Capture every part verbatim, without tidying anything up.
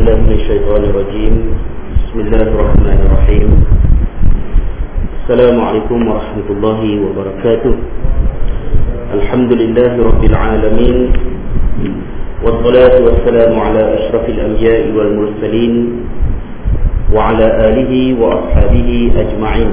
بالله من الشيطان الرجيم. بسم الله الرحمن الرحيم. السلام عليكم ورحمة الله وبركاته. الحمد لله رب العالمين، والصلاة والسلام على أشرف الأنبياء والمرسلين وعلى آله وأصحابه أجمعين.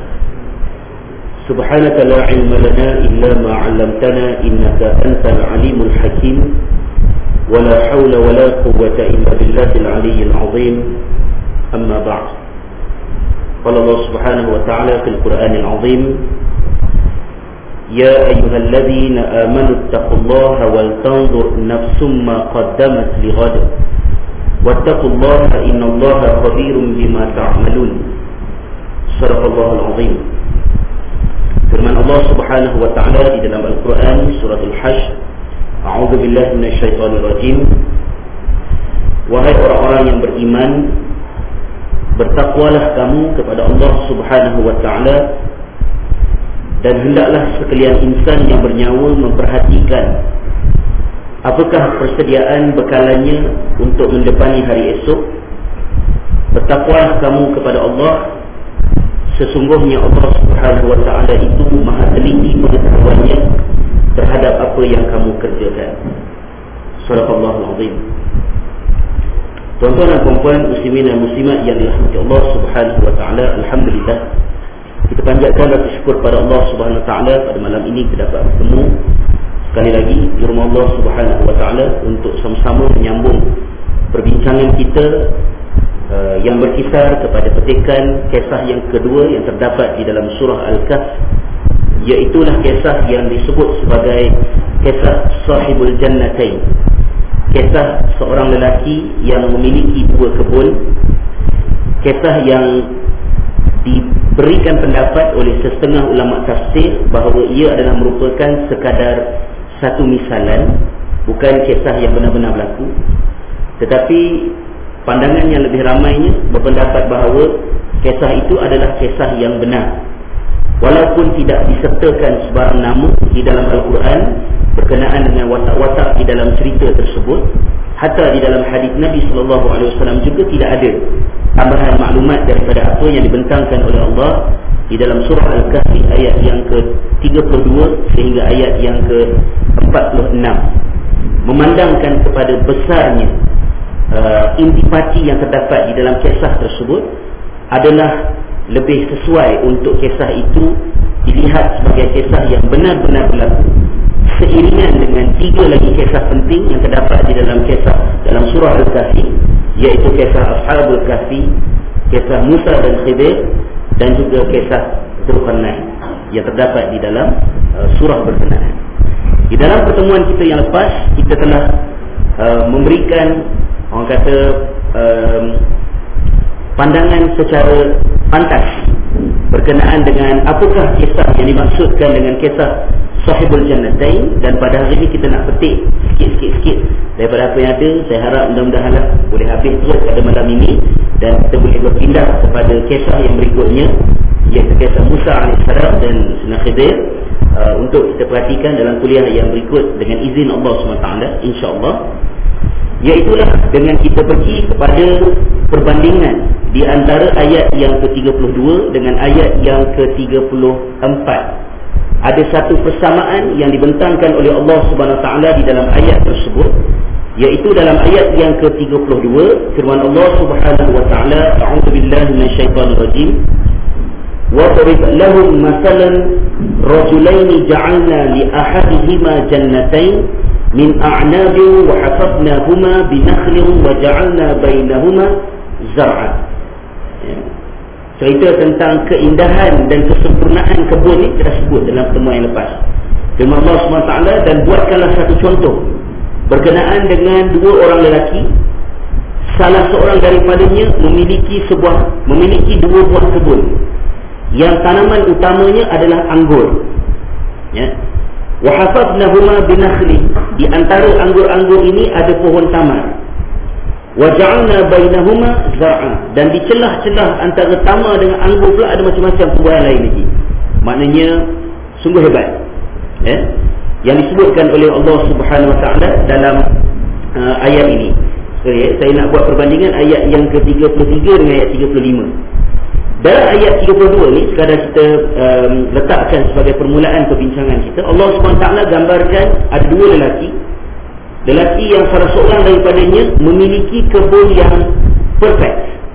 سبحانك لا علم لنا إلا ما علمتنا إنك أنت العليم الحكيم، ولا حول ولا قوة إلا بالله العلي العظيم. أما بعد، قال الله سبحانه وتعالى في القرآن العظيم: يا أيها الذين آمنوا اتقوا الله ولتنظر نفس ما قدمت لغد واتقوا الله إن الله خبير بما تعملون. صدق الله العظيم. Firman Allah Subhanahu wa taala di dalam Al-Quran surah Al-Hashr, A'udzu billahi minasyaitonir rajim. Wahai orang-orang yang beriman, bertakwalah kamu kepada Allah Subhanahu wa taala, dan hendaklah sekalian insan yang bernyawa memperhatikan apakah persediaan bekalannya untuk mendepani hari esok. Bertakwalah kamu kepada Allah, sesungguhnya Allah Subhanahu wa taala itu Maha teliti pengetahuannya terhadap apa yang kamu kerjakan. Subhanallahul azim. Tuan-tuan dan puan-puan, muslimin dan muslimat yang dirahmati Allah Subhanahu wa taala, alhamdulillah, kita panjatkan rasa syukur pada Allah Subhanahu wa taala pada malam ini kita dapat bertemu sekali lagi di rumah Allah Subhanahu wa taala untuk sama-sama menyambung perbincangan kita uh, yang berkisar kepada petikan kisah yang kedua yang terdapat di dalam surah Al-Kahf, iaitulah kisah yang disebut sebagai kisah Sahibul Jannatain, kisah seorang lelaki yang memiliki dua kebun, kisah yang diberikan pendapat oleh setengah ulama tafsir bahawa ia adalah merupakan sekadar satu misalan, bukan kisah yang benar-benar berlaku. Tetapi pandangan yang lebih ramainya berpendapat bahawa kisah itu adalah kisah yang benar, walaupun tidak disertakan sebarang nama di dalam Al-Quran berkenaan dengan watak-watak di dalam cerita tersebut. Hatta di dalam hadis Nabi sallallahu alaihi wasallam juga tidak ada tambahan maklumat daripada apa yang dibentangkan oleh Allah di dalam surah Al-Kahfi ayat yang ke tiga puluh dua sehingga ayat yang ke empat puluh enam, memandangkan kepada besarnya uh, intipati yang terdapat di dalam kisah tersebut adalah lebih sesuai untuk kisah itu dilihat sebagai kisah yang benar-benar berlaku, seiringan dengan tiga lagi kisah penting yang terdapat di dalam kisah dalam surah Al-Kahfi, iaitu kisah Ashabul Kahfi, kisah Musa dan Khidir, dan juga kisah Dzulqarnain yang terdapat di dalam uh, surah berkenaan. Di dalam pertemuan kita yang lepas, kita telah uh, memberikan, orang kata, um, pandangan secara pantas berkenaan dengan apakah kisah yang dimaksudkan dengan kisah Sahibul Jannatain. Dan pada hari ini kita nak petik sikit-sikit daripada apa yang ada. Saya harap mudah-mudahan boleh habis terus pada malam ini dan kita boleh berpindah kepada kisah yang berikutnya, iaitu kisah Musa alaihissalam dan Sayyidina Khidir, uh, untuk kita perhatikan dalam kuliah yang berikut dengan izin Allah subhanahu wa taala, insya-Allah. Iaitulah dengan kita pergi kepada perbandingan di antara ayat yang ke tiga puluh dua dengan ayat yang ke tiga puluh empat. Ada satu persamaan yang dibentangkan oleh Allah Subhanahu wa taala di dalam ayat tersebut, iaitu dalam ayat yang ke tiga puluh dua firman Allah Subhanahu wa taala, a'udzu billahi minasyaitonir rajim, wa darib lahum masalan rajulaini ja'alna li ahadihima jannatain min a'nabin wa hafafnahuma binakhlin wa ja'alna bainahuma zar'an. Cerita tentang keindahan dan kesempurnaan kebun ini kita sebut dalam pertemuan yang lepas. Firman Allah subhanahu wa taala, dan buatkanlah satu contoh berkenaan dengan dua orang lelaki, salah seorang daripadanya memiliki sebuah memiliki dua buah kebun yang tanaman utamanya adalah anggur, ya. Wa hafafnahuma binakhli, di antara anggur-anggur ini ada pohon tamar. Wa ja'alna bainahuma zar'a, dan di celah-celah antara tamar dengan anggur pula ada macam-macam tumbuhan lain lagi. Maknanya sungguh hebat, ya, yang disebutkan oleh Allah Subhanahu wa taala dalam uh, ayat ini. Sorry, eh, saya nak buat perbandingan ayat yang ke tiga puluh tiga dengan ayat tiga puluh lima. Dalam ayat tiga puluh dua ni, sekadar kita um, letakkan sebagai permulaan perbincangan kita, Allah subhanahu wa taala gambarkan ada dua lelaki. Lelaki yang salah seorang daripadanya memiliki kebun yang perfect.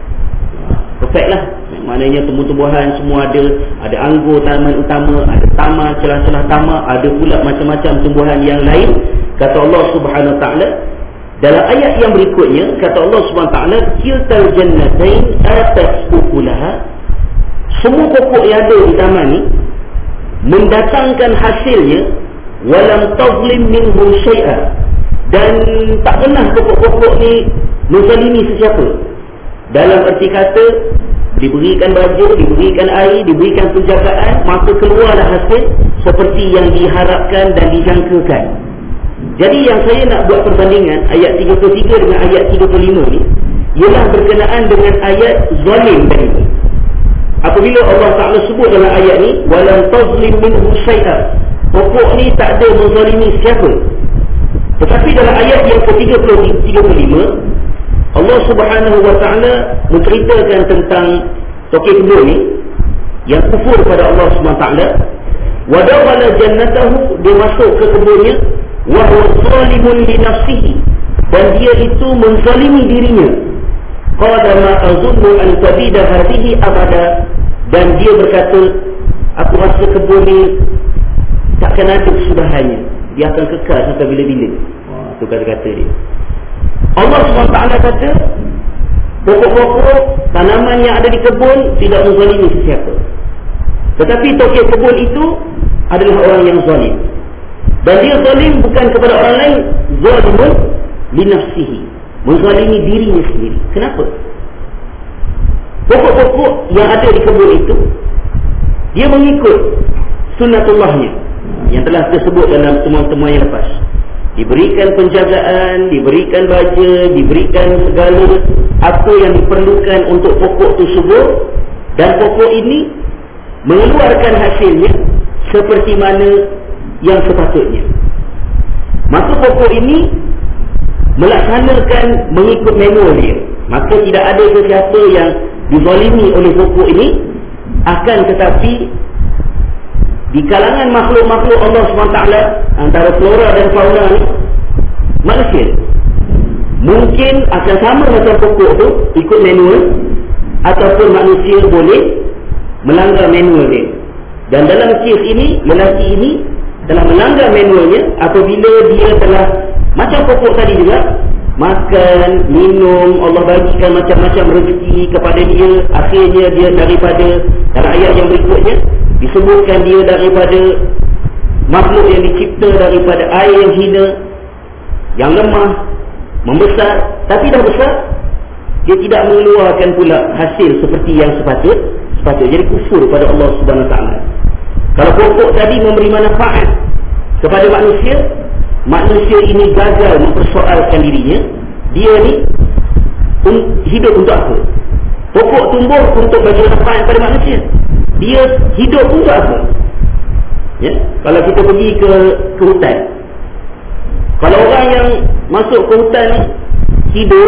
Perfect lah. Maknanya tumbuh-tumbuhan semua ada. Ada anggur tanaman utama, ada tamar, celah-celah tamar, ada pula macam-macam tumbuhan yang lain. Kata Allah subhanahu wa taala dalam ayat yang berikutnya, kata Allah subhanahu wa taala, kiltal jannatain atat ukulaha. Semua pokok yang ada di taman ni mendatangkan hasilnya, walam tazlim minhum syai'a, dan tak pernah pokok-pokok ni menzalimi sesiapa. Dalam erti kata, diberikan baja, diberikan air, diberikan penjagaan, maka keluarlah hasil seperti yang diharapkan dan dijangkakan. Jadi yang saya nak buat perbandingan ayat tiga puluh tiga dengan ayat tiga puluh lima ni ialah berkenaan dengan ayat zalim tadi. Apabila Allah Ta'ala sebut dalam ayat ni, walam tazlim minhu syai'a, pokok ni tak ada menzalimi siapa. Tetapi dalam ayat yang ke tiga puluh lima, Allah Subhanahu wa taala menceritakan tentang tokek kebun ni yang kufur pada Allah Subhanahu wa taala. Wa dakhala jannatahu, dia masuk ke kebunnya, wa huwa zalimun li nafsihi, dan dia itu menzalimi dirinya. Qala ma azunnu an tabida hadhihi abada, dan dia berkata, aku rasa kebun ni takkan ada kesudahannya, dia akan kekal sampai bila-bila. Wah, tu kata-kata dia. Allah subhanahu wa taala kata, pokok-pokok tanaman yang ada di kebun tidak menzalimi sesiapa. Tetapi tokek kebun itu adalah orang yang zalim. Dan dia zalim bukan kepada orang lain, zalimun li nafsihi, menzalimi dirinya sendiri. Kenapa? Pokok-pokok yang ada di kebun itu, dia mengikut sunnatullahnya yang telah tersebut dalam temuan-temuan yang lepas. Diberikan penjagaan, diberikan baja, diberikan segala apa yang diperlukan untuk pokok itu subur, dan pokok ini mengeluarkan hasilnya seperti mana yang sepatutnya. Maka pokok ini melaksanakan mengikut manual dia. Maka tidak ada sesiapa yang dizalimi oleh pokok ini. Akan tetapi di kalangan makhluk-makhluk Allah subhanahu wa taala, antara flora dan fauna ni, manusia mungkin akan sama macam pokok tu, ikut manual, ataupun manusia boleh melanggar manual dia. Dan dalam kes ini, lelaki ini telah melanggar manualnya apabila dia telah, macam pokok tadi juga, makan, minum, Allah bagikan macam-macam rezeki kepada dia. Akhirnya dia daripada, dalam ayat yang berikutnya disebutkan dia daripada makhluk yang dicipta daripada air yang hina, yang lemah, membesar. Tapi dah besar, dia tidak mengeluarkan pula hasil seperti yang sepatut sepatut jadi kufur pada Allah Subhanahu wa taala. Kalau pokok tadi memberi manfaat kepada manusia, manusia ini gagal mempersoalkan dirinya. Dia ni un- hidup untuk apa? Pokok tumbuh untuk bagi manfaat kepada manusia, dia hidup untuk apa? Ya? Kalau kita pergi ke ke hutan, kalau orang yang masuk ke hutan hidup,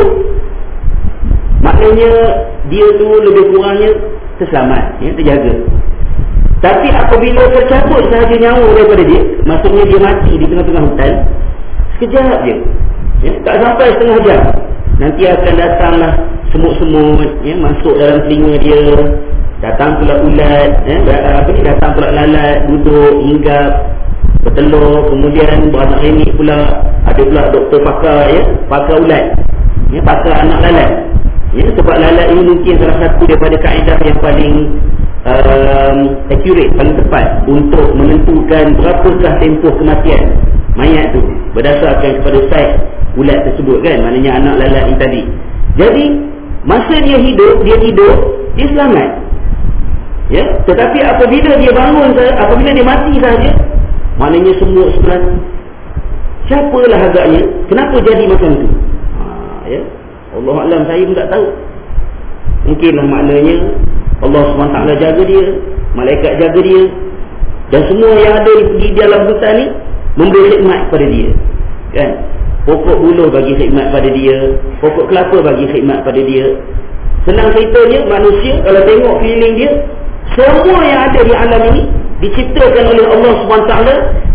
maknanya dia tu lebih kurangnya terselamat, ya, terjaga. Tapi apabila tercabut sahaja nyawa daripada dia, maksudnya dia mati di tengah-tengah hutan, sekejap je, ya, tak sampai setengah jam, nanti akan datanglah semut-semut, ya, masuk dalam telinga dia. Datang pula ulat, eh, apa ni, datang pula lalat, duduk, hinggap, bertelur, kemudian beranak renik pula. Ada pula doktor pakar, ya, pakar ulat, ya, pakar anak lalat, ya, sebab lalat ini mungkin salah satu daripada kaedah yang paling um, accurate, paling tepat untuk menentukan berapakah tempoh kematian mayat tu, berdasarkan kepada saiz ulat tersebut, kan, maknanya anak lalat ini tadi. Jadi masa dia hidup, dia hidup, dia selamat. Ya, tetapi apabila dia bangun, apabila dia mati saja, maknanya semua sebelah. Siapalah agaknya? Kenapa jadi macam tu? Ha, ya, Allah Alam, saya pun tak tahu. Mungkinlah maknanya Allah subhanahu wa taala jaga dia, malaikat jaga dia, dan semua yang ada di, di dalam hutan ni memberi khidmat kepada dia, kan? pokok buluh bagi khidmat pada dia, pokok kelapa bagi khidmat pada dia. Senang ceritanya, manusia kalau tengok keliling dia, semua yang ada di alam ini diciptakan oleh Allah subhanahu wa taala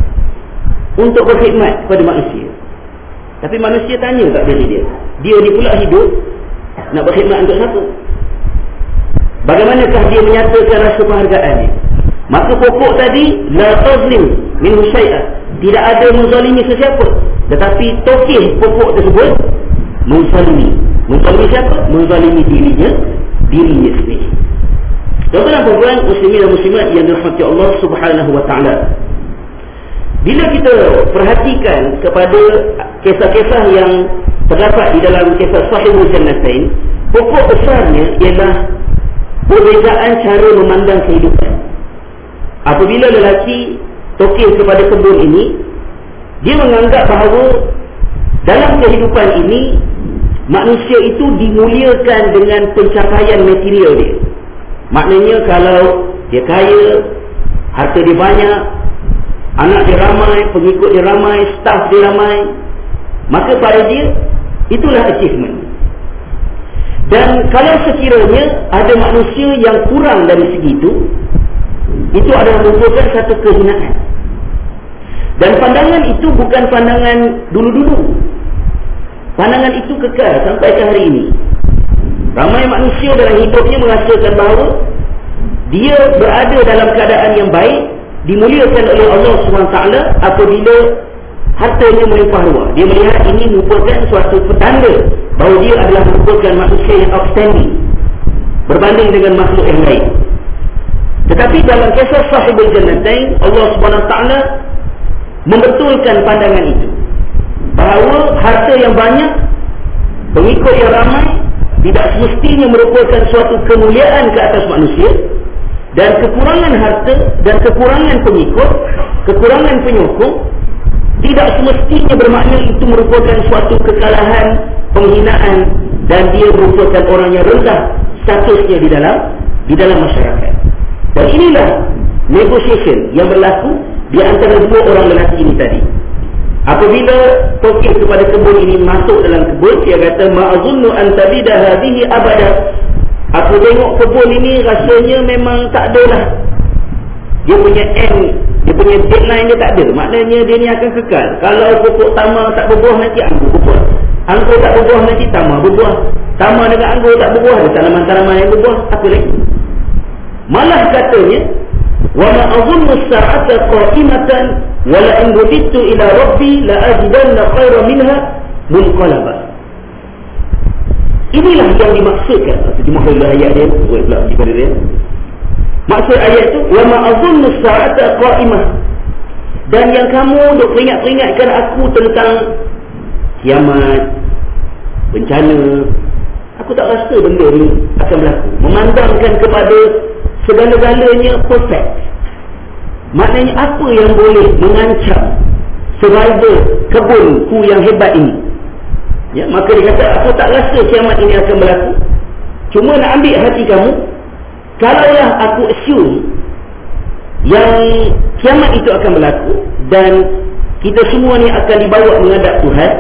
untuk berkhidmat kepada manusia. Tapi manusia tanya tak diri dia, dia ni pula hidup nak berkhidmat untuk siapa? Bagaimanakah dia menyatakan rasa penghargaan dia? Maka pokok tadi, la tazlim minhu syai'an, tidak ada menzalimi sesiapa, tetapi tokeh pokok tersebut menzalimi. Menzalimi siapa? Menzalimi dirinya, dirinya sendiri. Tuan-tuan dan puan muslimin dan muslimat yang dirahmati Allah Subhanahu wa taala. Bila kita perhatikan kepada kisah-kisah yang terdapat di dalam kisah Sahibul Jannatain, pokok besarnya ialah perbezaan cara memandang kehidupan. Apabila lelaki tokeh kepada kebun ini, dia menganggap bahawa dalam kehidupan ini manusia itu dimuliakan dengan pencapaian material dia. Maknanya kalau dia kaya, harta dia banyak, anak dia ramai, pengikut dia ramai, staff dia ramai, maka pada dia itulah achievement. Dan kalau sekiranya ada manusia yang kurang dari segi itu, itu adalah merupakan satu kehinaan. Dan pandangan itu bukan pandangan dulu-dulu. Pandangan itu kekal sampai ke hari ini. Ramai manusia dalam hidupnya merasakan bahawa dia berada dalam keadaan yang baik, dimuliakan oleh Allah subhanahu wa taala apabila hartanya melimpah ruah. Dia melihat ini merupakan suatu petanda bahawa dia adalah merupakan manusia yang outstanding berbanding dengan makhluk yang lain. Tetapi dalam kisah Sahibul Jannatain, Allah subhanahu wa taala membetulkan pandangan itu, bahawa harta yang banyak, pengikut yang ramai, tidak semestinya merupakan suatu kemuliaan ke atas manusia. Dan kekurangan harta dan kekurangan pengikut, kekurangan penyokong, tidak semestinya bermakna itu merupakan suatu kekalahan, penghinaan, dan dia merupakan orang yang rendah statusnya di dalam di dalam masyarakat. Dan inilah negotiation yang berlaku di antara dua orang lelaki ini tadi. Apabila tokeh kepada kebun ini masuk dalam kebun, dia kata ma'azunnu an tabida hadhihi abada. Aku tengok kebun ini rasanya memang tak adalah, dia punya end, dia punya deadline dia tak ada. Maknanya dia ni akan kekal. Kalau pokok tamar tak berbuah, nanti anggur berbuah. Anggur tak berbuah, nanti tamar berbuah. Tamar dengan anggur tak berbuah, ada tanaman-tanaman yang berbuah. Apa lagi? Malah katanya, wa ma azunnu as-sa'ata qa'imatan wa la in rudittu ila rabbi la ajidanna khairan minha munqalaba. Inilah yang dimaksudkan. Terjemahkan ayat dia, buat pula daripada dia. Maksud ayat itu, wa ma azunnu as-sa'ata qa'imah. Dan yang kamu duk peringat-peringatkan aku tentang kiamat, bencana, aku tak rasa benda ni akan berlaku. Memandangkan kepada segala-galanya perfect. Maknanya apa yang boleh mengancam survival kebunku yang hebat ini? Ya, maka dia kata, aku tak rasa kiamat ini akan berlaku. Cuma nak ambil hati kamu, kalaulah aku assume yang kiamat itu akan berlaku dan kita semua ni akan dibawa menghadap Tuhan,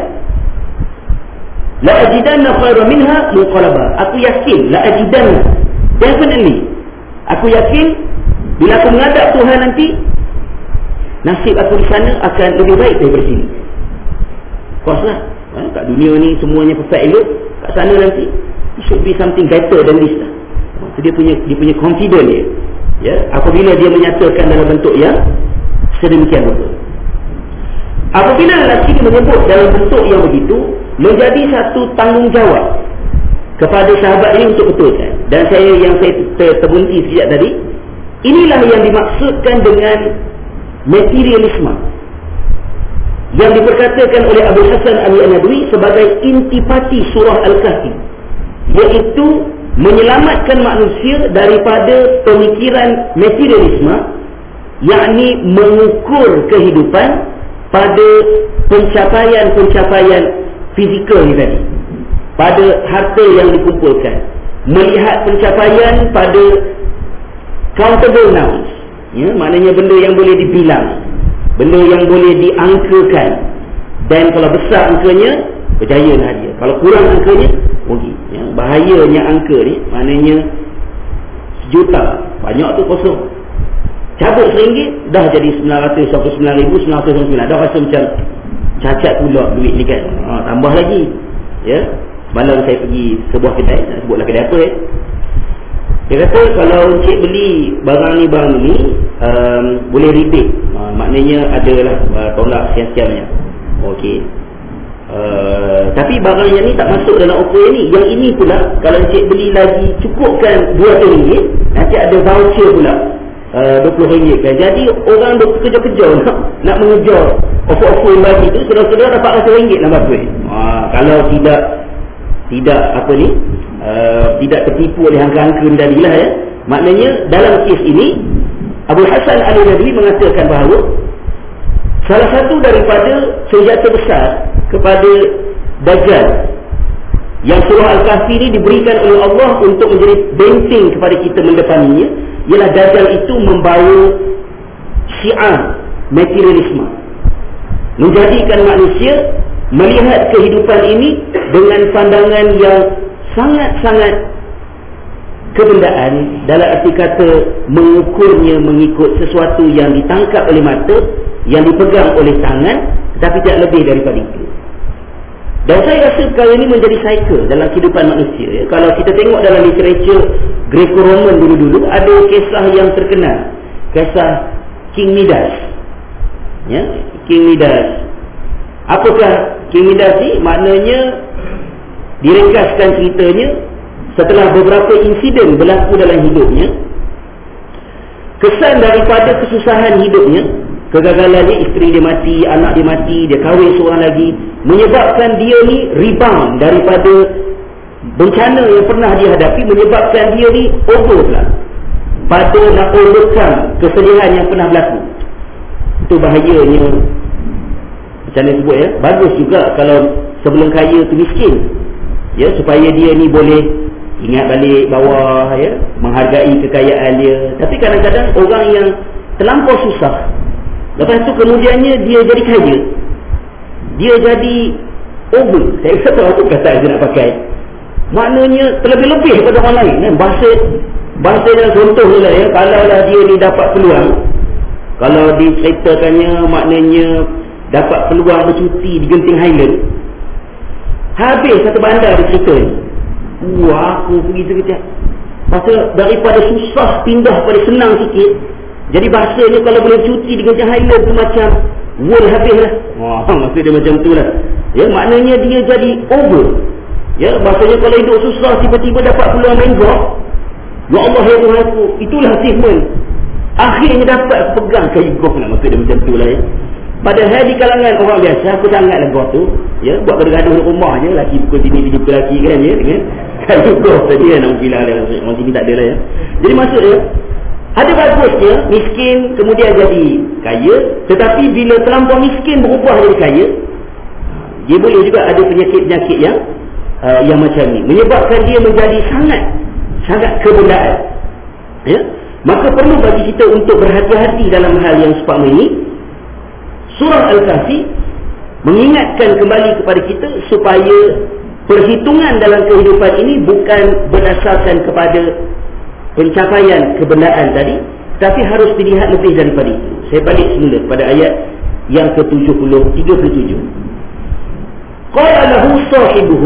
la ajidanna khairan minha munqalaba. Aku yakin, la ajidanna, definitely, aku yakin bila aku menghadap Tuhan nanti, nasib aku di sana akan lebih baik daripada sini. Koslah, ha, kat dunia ni semuanya perfect elok, kat sana nanti it should be something better than this lah. So dia punya dia punya confident dia. Ya, apabila dia menyatakan dalam bentuk yang sedemikian rupa. Apabila lelaki menyebut dalam bentuk yang begitu, menjadi satu tanggungjawab kepada sahabat ini untuk betulkan. Dan saya yang saya ter terbunti sejak tadi, inilah yang dimaksudkan dengan materialisme yang diperkatakan oleh Abu Hasan Al-Nadwi sebagai intipati surah Al-Kahfi, iaitu menyelamatkan manusia daripada pemikiran materialisme, yakni mengukur kehidupan pada pencapaian-pencapaian fizikal ni tadi, pada harta yang dikumpulkan, melihat pencapaian pada countable nouns, ya, maknanya benda yang boleh dibilang, benda yang boleh diangkakan, Dan kalau besar angkanya, berjayalah dia. Kalau kurang angkanya, rugi. Ya, bahayanya angka ni, maknanya sejuta, banyak tu kosong. Cabut seringgit, dah jadi sembilan ratus sembilan puluh sembilan ribu sembilan ratus sembilan puluh sembilan. Dah rasa macam cacat pula duit ni kan. Ha, tambah lagi. Ya, semalam saya pergi sebuah kedai, nak sebutlah kedai apa ya. Dia kata kalau encik beli barang ni barang ni um, boleh rebate. Ha, maknanya adalah uh, tolak sekian-sekiannya. Okey. Uh, tapi barang yang ni tak masuk dalam offer ni. Yang ini pula kalau encik beli lagi cukupkan dua ratus ringgit, nanti ada voucher pula uh, dua puluh ringgit kan. Jadi orang duk kerja-kerja nak, nak mengejar offer-offer yang bagi tu, saudara-saudara dapat ratus ringgit lah bagus. Ha, kalau tidak tidak apa ni uh, tidak tertipu oleh angka-angka ni tadilah ya. Maknanya dalam kes ini Abu Hasan Al-Nadwi mengatakan bahawa salah satu daripada senjata besar kepada Dajjal yang surah Al-Kahfi ini diberikan oleh Allah untuk menjadi benteng kepada kita mendepaninya, ialah Dajjal itu membawa syiar materialisme, menjadikan manusia melihat kehidupan ini dengan pandangan yang sangat-sangat kebendaan, dalam arti kata mengukurnya mengikut sesuatu yang ditangkap oleh mata, yang dipegang oleh tangan, tetapi tidak lebih daripada itu. Dan saya rasa perkara ini menjadi cycle dalam kehidupan manusia ya. Kalau kita tengok dalam literature Greco-Roman dulu-dulu, ada kisah yang terkenal, kisah King Midas ya, King Midas. Apakah King Midas ni? Maknanya diringkaskan ceritanya, setelah beberapa insiden berlaku dalam hidupnya, kesan daripada kesusahan hidupnya, kegagalannya, isteri dia mati, anak dia mati, dia kahwin seorang lagi, menyebabkan dia ni rebound daripada bencana yang pernah dia hadapi, menyebabkan dia ni over pula pada nak overcome kesedihan yang pernah berlaku. Itu bahayanya. Macam mana sebut ya, bagus juga kalau sebelum kaya tu miskin ya, supaya dia ni boleh ingat balik bawah ya, menghargai kekayaan dia. Tapi kadang-kadang orang yang terlampau susah, lepas tu kemudiannya dia jadi kaya, dia jadi over. Saya tak tahu apa kata saya nak pakai, maknanya terlebih-lebih daripada orang lain kan. Bahasa bahasa yang contoh ni lah ya, kalau lah dia ni dapat peluang, kalau diceritakannya maknanya dapat peluang bercuti di Genting Highland, habis satu bandar dia cerita ni, wah aku pergi sekejap, pasal daripada susah pindah pada senang sikit. Jadi bahasanya kalau boleh cuti di Genting Highland tu macam world habis lah. Wah, maksud dia macam tu lah ya, maknanya dia jadi over ya. Bahasanya kalau hidup susah tiba-tiba dapat peluang main golf, ya Allah ya Tuhan aku, itulah achievement. Akhirnya dapat pegang kayu golf lah, maksud dia macam tu lah ya. Padahal di kalangan orang biasa, aku sangatlah golf tu ya, buat gaduh-gaduh di rumah je, laki pukul sini, sini pukul laki kan ya, kan? Kayu golf tadi kan, nak bila ada orang sini tak ada lah ya. Jadi maksudnya ada bagusnya miskin kemudian jadi kaya, tetapi bila terlampau miskin berubah jadi kaya, dia boleh juga ada penyakit-penyakit yang uh, yang macam ni, menyebabkan dia menjadi sangat sangat kebendaan ya. Maka perlu bagi kita untuk berhati-hati dalam hal yang seperti ini. Surah Al-Kahfi mengingatkan kembali kepada kita supaya perhitungan dalam kehidupan ini bukan berdasarkan kepada pencapaian kebendaan tadi, tapi harus dilihat lebih daripada itu. Saya balik semula pada ayat yang ke tujuh puluh, tiga puluh tujuh. Qala lahu sahibuhu,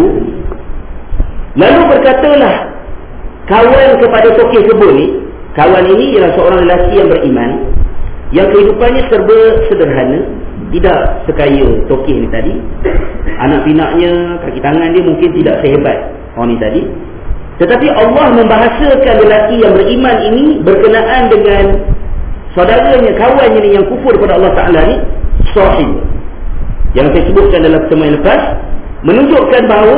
lalu berkatalah kawan kepada tokeh kebun ni. Kawan ini ialah seorang lelaki yang beriman, yang kehidupannya serba sederhana, tidak sekaya tokeh ni tadi. Anak pinaknya, kaki tangan dia mungkin tidak sehebat orang ni tadi, tetapi Allah membahasakan lelaki yang beriman ini berkenaan dengan saudaranya, kawannya ni yang kufur kepada Allah Ta'ala ni, sahib. Yang saya sebutkan dalam pertemuan yang lepas, menunjukkan bahawa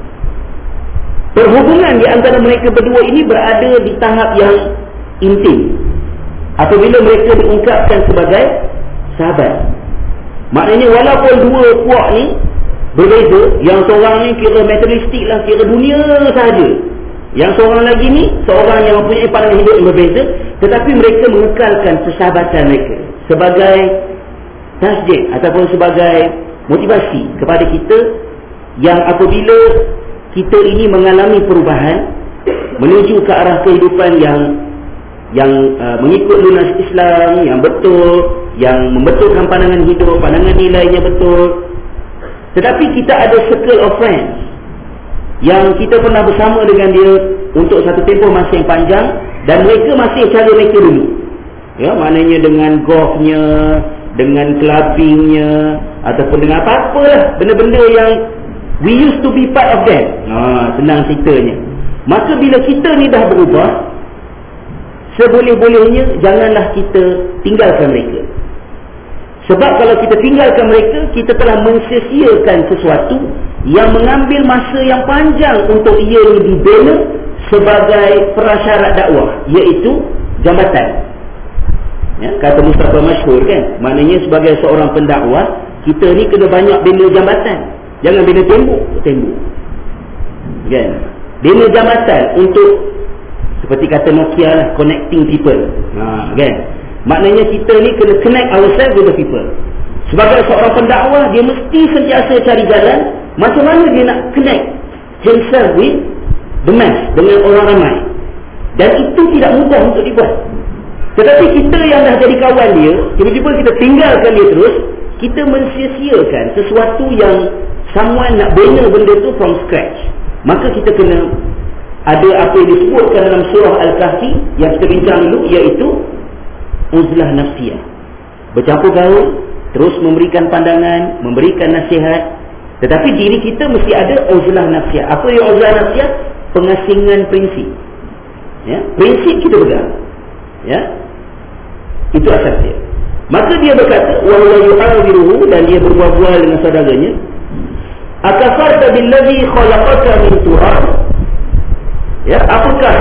perhubungan di antara mereka berdua ini berada di tahap yang intim apabila mereka diungkapkan sebagai sahabat. Maknanya walaupun dua puak ni berbeza, yang seorang ni kira materialistik lah, kira dunia sahaja, yang seorang lagi ni seorang yang mempunyai pandangan hidup yang berbeza, tetapi mereka mengekalkan persahabatan mereka sebagai tasjid ataupun sebagai motivasi kepada kita yang apabila kita ini mengalami perubahan menuju ke arah kehidupan yang yang uh, mengikut lunas Islam, yang betul, yang membetulkan pandangan hidup, pandangan nilainya betul. Tetapi kita ada circle of friends yang kita pernah bersama dengan dia untuk satu tempoh masa yang panjang, dan mereka masih cara mereka dulu. Ya, maknanya dengan golfnya, dengan clubbingnya, ataupun dengan apa-apalah benda-benda yang we used to be part of them. Ha, senang ceritanya. Maka bila kita ni dah berubah, seboleh-bolehnya janganlah kita tinggalkan mereka. Sebab kalau kita tinggalkan mereka, kita telah mensia-siakan sesuatu yang mengambil masa yang panjang untuk ia dibina sebagai prasyarat dakwah, iaitu jambatan. Ya, kata Mustafa masyhur kan, maknanya sebagai seorang pendakwah, kita ni kena banyak bina jambatan. Jangan bina tembok, tembok. Kan? Bina jambatan untuk, seperti kata Nokia lah, connecting people. Ha, kan? Maknanya kita ni kena connect ourselves with the people. Sebagai seorang pendakwah, dia mesti sentiasa cari jalan macam mana dia nak connect himself with the mass, dengan orang ramai. Dan itu tidak mudah untuk dibuat. Tetapi kita yang dah jadi kawan dia, tiba-tiba kita tinggalkan dia terus, kita mensia-siakan sesuatu yang someone nak bina benda tu from scratch. Maka kita kena ada apa yang disebutkan dalam surah Al-Kahfi yang kita bincang dulu, iaitu uzlah nafsiyah. Bercampur gaul, terus memberikan pandangan, memberikan nasihat. Tetapi diri kita mesti ada uzlah nafsiyah. Apa yang uzlah nafsiyah? Pengasingan prinsip. Ya, prinsip kita pegang. Ya, itu asas dia. Maka dia berkata, wa huwa yu'awiruhu, dan dia berbual-bual dengan saudaranya, akafarta billazi khalaqaka min turab. Ya, apakah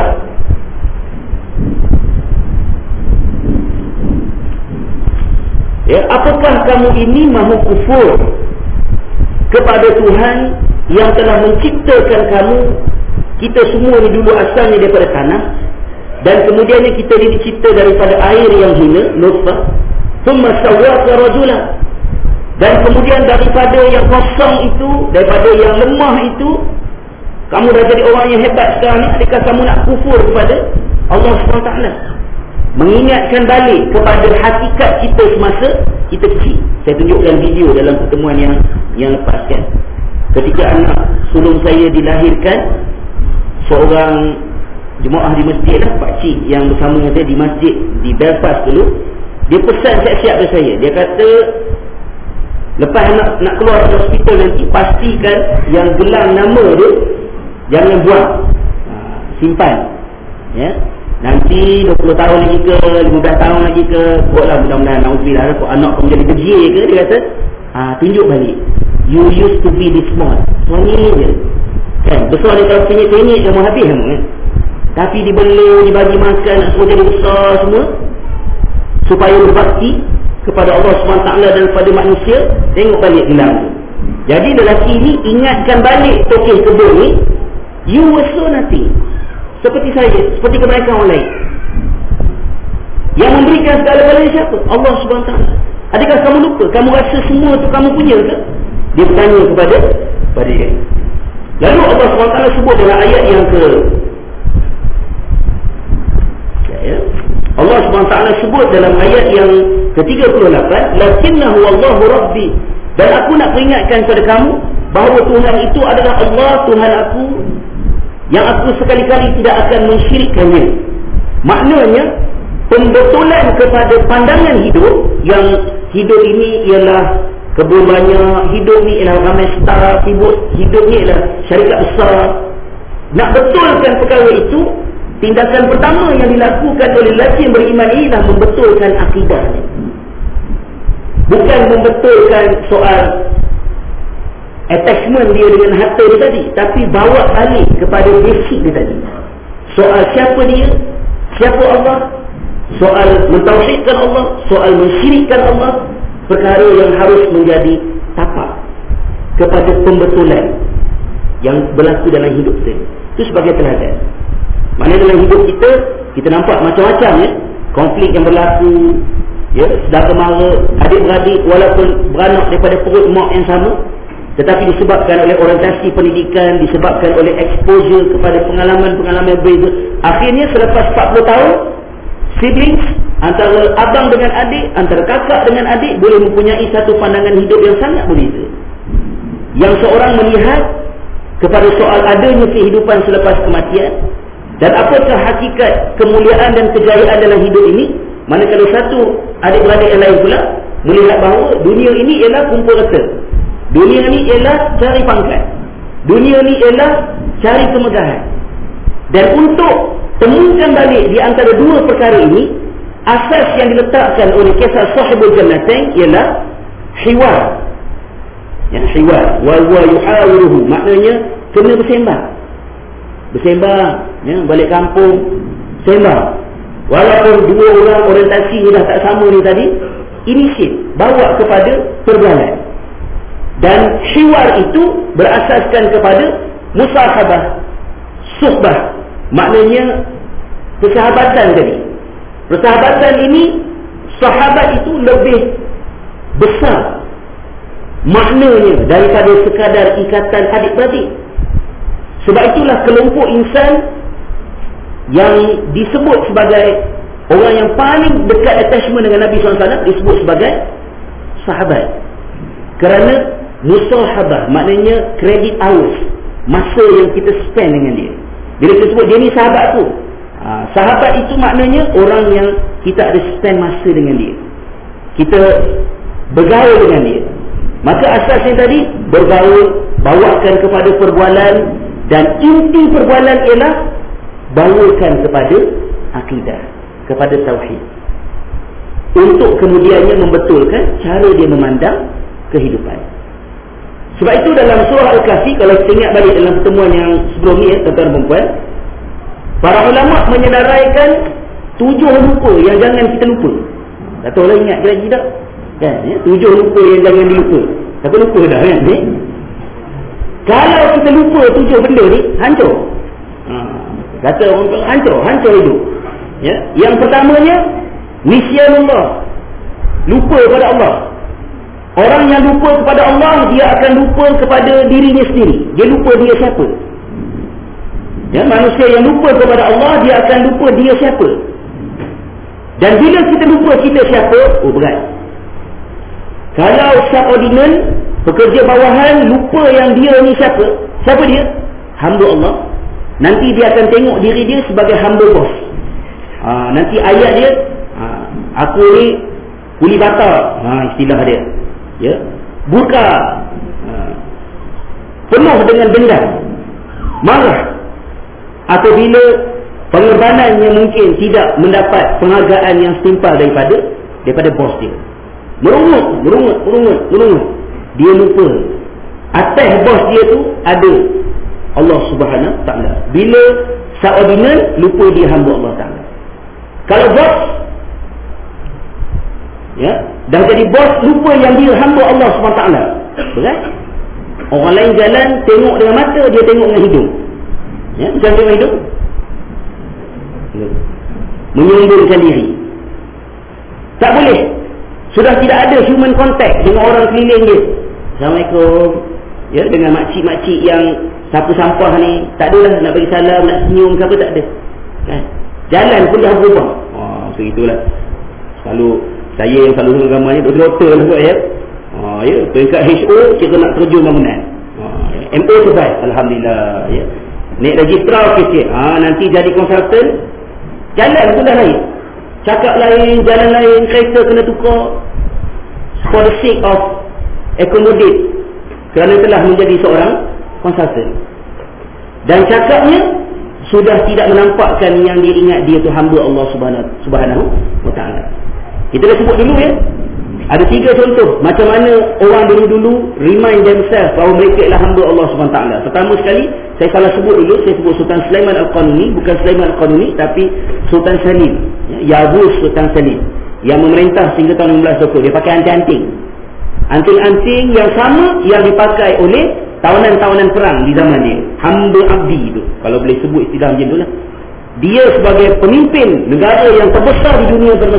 Ya, apakah kamu ini mahu kufur kepada Tuhan yang telah menciptakan kamu, kita semua ni dulu asalnya daripada tanah, dan kemudiannya kita ni dicipta daripada air yang hina, nutfah, thumma sawwaka rajula, dan kemudian daripada yang kosong itu, daripada yang lemah itu, kamu dah jadi orang yang hebat sekarang ni. Adakah kamu nak kufur kepada Allah subhanahu wa taala? Mengingatkan balik kepada hakikat kita semasa kita kecil. Saya tunjukkan video dalam pertemuan yang yang lepas kan. Ketika anak sulung saya dilahirkan, seorang jemaah di masjid lah, pakcik yang bersama dengan saya di masjid di Belfast dulu, dia pesan siap-siap kepada saya. Dia kata, lepas nak nak keluar dari hospital nanti, pastikan yang gelang nama dia jangan buang, ha, simpan. Ya. Nanti dua puluh tahun lagi ke, lima belas tahun lagi ke, buatlah mudah-mudahan na'udzubillah, kalau anak kau menjadi dejil ke, dia kata, ha, tunjuk balik, you used to be this small. Suami je kan, besar dia kalau penyek-penyek dia mau habis kamu kan, tapi dibela, dibagi makan, nak semua jadi besar semua supaya berbakti kepada Allah subhanahu wa taala dan kepada manusia. Tengok balik gelang tu. Jadi lelaki ni ingatkan balik tokeh kebun ni, you were so nothing, seperti saya, seperti kebanyakan orang lain. Yang memberikan segala-galanya siapa? Allah subhanahu wa taala. Adakah kamu lupa? Kamu rasa semua tu kamu punya ke? Dia bertanya kepada kepada dia. Lalu Allah subhanahu wa taala sebut dalam ayat yang ke ya, Allah subhanahu wa taala sebut dalam ayat yang ke tiga puluh lapan, lakinnahu wallahu rabbi, dan aku nak peringatkan kepada kamu bahawa Tuhan itu adalah Allah, Tuhan aku, yang aku sekali-kali tidak akan mensyirikkannya. Maknanya pembetulan kepada pandangan hidup, yang hidup ini ialah kebun banyak, hidup ni ialah ramai setara, hidup, hidup ni ialah syarikat besar. Nak betulkan perkara itu, tindakan pertama yang dilakukan oleh lelaki yang beriman ini adalah membetulkan akidahnya. Bukan membetulkan soal attachment dia dengan harta dia tadi, tapi bawa balik kepada basic dia tadi. Soal siapa dia, siapa Allah, soal mentauhidkan Allah, soal mensyirikkan Allah, perkara yang harus menjadi tapak kepada pembetulan yang berlaku dalam hidup kita. Itu sebagai teladan. Maknanya dalam hidup kita, kita nampak macam-macam ya, konflik yang berlaku, ya, saudara mara, adik-beradik walaupun beranak daripada perut mak yang sama, tetapi disebabkan oleh orientasi pendidikan, disebabkan oleh exposure kepada pengalaman-pengalaman berbeza, akhirnya selepas empat puluh tahun, siblings, antara abang dengan adik, antara kakak dengan adik boleh mempunyai satu pandangan hidup yang sangat berbeza. Yang seorang melihat kepada soal adanya kehidupan selepas kematian, dan apakah hakikat kemuliaan dan kejayaan dalam hidup ini, manakala satu adik-beradik yang lain pula melihat bahawa dunia ini ialah kumpul rata, dunia ini ialah cari pangkat, dunia ini ialah cari kemegahan. Dan untuk temukan balik di antara dua perkara ini, asas yang diletakkan oleh kisah Sahibul Jannatain ialah hiwar. Ya, hiwar. Wa huwa yuhawiruhu, maknanya kena bersembang. Bersembang, ya, balik kampung, sembang. Walaupun dua orang orientasi ni dah tak sama ni tadi, inisiat bawa kepada perbualan. Dan hiwar itu berasaskan kepada musahabah, suhbah, maknanya persahabatan tadi. Persahabatan ini, sahabat itu lebih besar maknanya daripada sekadar ikatan adik-beradik. Sebab itulah kelompok insan yang disebut sebagai orang yang paling dekat attachment dengan Nabi sallallahu alaihi wasallam disebut sebagai sahabat. Kerana musahabah, maknanya credit hours, masa yang kita spend dengan dia. Bila kita sebut dia ni sahabat tu, ha, sahabat itu maknanya orang yang kita ada spend masa dengan dia, kita bergaul dengan dia. Maka asasnya tadi bergaul, bawakan kepada perbualan, dan inti perbualan ialah bawakan kepada akidah, kepada tauhid, untuk kemudiannya membetulkan cara dia memandang kehidupan. Sebab itu dalam surah Al-Kahfi, kalau kita ingat balik dalam pertemuan yang sebelum ni, ya, tuan-tuan dan puan, para ulama menyenaraikan tujuh lupa yang jangan kita lupa. Tak tahu lah ingat lagi tak? Kan, ya? Tujuh lupa yang jangan dilupa. Tapi lupa dah kan? Ni? Kalau kita lupa tujuh benda ni, hancur. Ha, kata orang tu, hancur, hancur hidup. Ya? Yang pertamanya, nisyanullah, lupa kepada Allah. Orang yang lupa kepada Allah, dia akan lupa kepada dirinya sendiri. Dia lupa dia siapa. Ya, manusia yang lupa kepada Allah, dia akan lupa dia siapa. Dan bila kita lupa kita siapa, oh berat. Kalau subordinate, pekerja bawahan, lupa yang dia ni siapa, siapa dia? Hamba Allah. Nanti dia akan tengok diri dia sebagai hamba bos. Ha, nanti ayat dia, ha, aku ni kuli bata, ha, istilah dia. Ya, buka, ha, penuh dengan dendam, marah, apabila pengorbanannya mungkin tidak mendapat penghargaan yang setimpal daripada daripada bos dia. Merungut, merungut, merungut, merungut. Dia lupa atas bos dia tu ada Allah Subhanahu Wa Taala. Bila subordinate, lupa dia hamba Allah Taala. Kalau bos, ya, dah jadi bos, lupa yang dia hamba Allah Subhanahu Wa Taala. Betul? Orang lain jalan, tengok dengan mata, dia tengok dengan hidung. Ya, bukan dengan hidung. Menyombongkan diri. Tak boleh. Sudah tidak ada human contact dengan orang keliling dia. Assalamualaikum. Ya, dengan makcik-makcik yang sapu sampah ni, tak adalah nak bagi salam, nak senyum ke apa, tak ada. Kan? Jalan pun dah berubah. Oh, so itulah. Selalu saya yang selalu gambarnya doktor lah kot, ya. Oh, ya, peringkat H O kita nak terjun bangunan. Oh, ya. M O survive, alhamdulillah, ya. Naik registrar sikit. Ha, nanti jadi konsultan. Jalan pun dah lain. Cakap lain, jalan lain, kereta kena tukar. For the sake of accommodate, kerana telah menjadi seorang konsultan. Dan cakapnya sudah tidak menampakkan yang dia ingat dia tu hamba Allah Subhanahu Wa Taala. Kita dah sebut dulu, ya. Ada tiga contoh macam mana orang dulu-dulu remind themselves bahawa mereka ialah hamba Allah Subhanahu Wa Taala. Pertama sekali, saya salah sebut dulu, saya sebut Sultan Sulaiman Al-Qanuni, bukan Sulaiman Al-Qanuni tapi Sultan Salim, ya, Yavuz Sultan Salim, yang memerintah sehingga tahun enam belas dua puluh. Dia pakai anting-anting. Anting-anting yang sama yang dipakai oleh tawanan-tawanan perang di zaman dia. Hamba abdi itu, kalau boleh sebut istilah macam itulah. Dia sebagai pemimpin negara yang terbesar di dunia pada masa itu,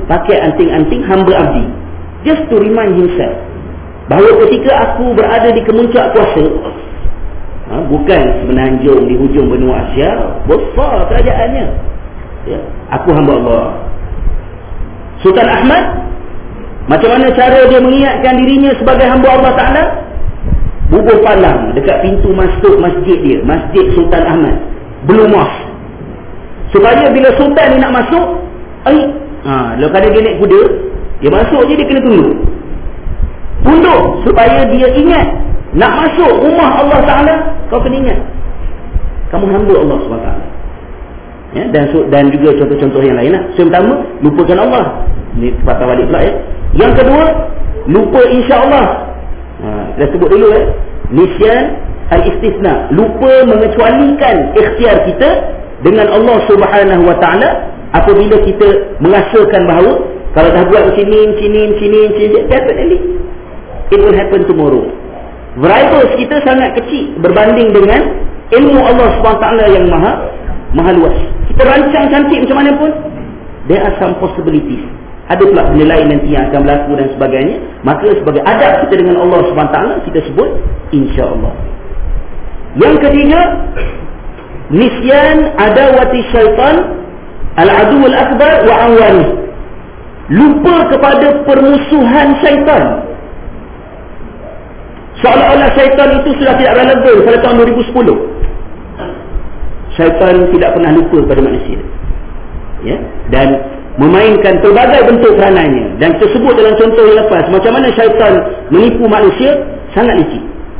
pakai anting-anting hamba abdi. Just to remind himself bahawa ketika aku berada di kemuncak kuasa, ha, bukan semenanjung di hujung benua Asia, besar kerajaannya, ya, aku hamba Allah. Sultan Ahmad, macam mana cara dia mengingatkan dirinya sebagai hamba Allah Ta'ala? Bubuh palang dekat pintu masuk masjid dia, Masjid Sultan Ahmad, Blue Mosque, supaya bila Sultan ni nak masuk, ai, ha, kalau kada dia naik kuda, dia masuk je dia kena tunduk. Tunduk supaya dia ingat nak masuk rumah Allah Ta'ala, kau kena ingat kamu hamba Allah subhanahu wa taala. Ya, dan dan juga contoh-contoh yang lain lah. So, yang pertama, lupakan Allah. Ni patah balik pula ya. Yang kedua, lupa insya-Allah. Ha, kita sebut dulu eh. Nisyan al-istisna, lupa mengecualikan ikhtiar kita dengan Allah Subhanahu wa taala apabila kita merasakan bahawa kalau dah buat sini, sini, sini, sini, definitely it will happen tomorrow. Variables kita sangat kecil berbanding dengan ilmu Allah Subhanahu wa taala yang maha maha luas. Kita rancang cantik macam mana pun, there are some possibilities. Ada pula benda lain nanti yang akan berlaku dan sebagainya. Maka sebagai adab kita dengan Allah subhanahu wa taala, kita sebut insya-Allah. Yang ketiga, nisyan adawati syaitan al-adu al-akbar wa awani. Lupa kepada permusuhan syaitan. Seolah-olah syaitan itu sudah tidak relevan pada tahun dua ribu sepuluh. Syaitan tidak pernah lupa pada manusia, ya, dan memainkan pelbagai bentuk peranannya. Dan tersebut dalam contoh yang lepas, macam mana syaitan menipu manusia, sangat licik.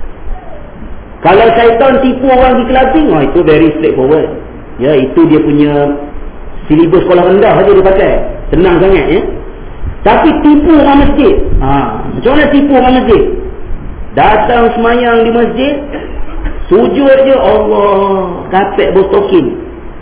Kalau syaitan tipu orang di clubbing, oh, itu very straightforward, ya, itu dia punya silibus sekolah rendah saja dia pakai, senang sangat, ya. Tapi tipu orang masjid, ha, macam mana tipu orang masjid? Datang semayang di masjid, sujud je, Allah, kapek bostokin,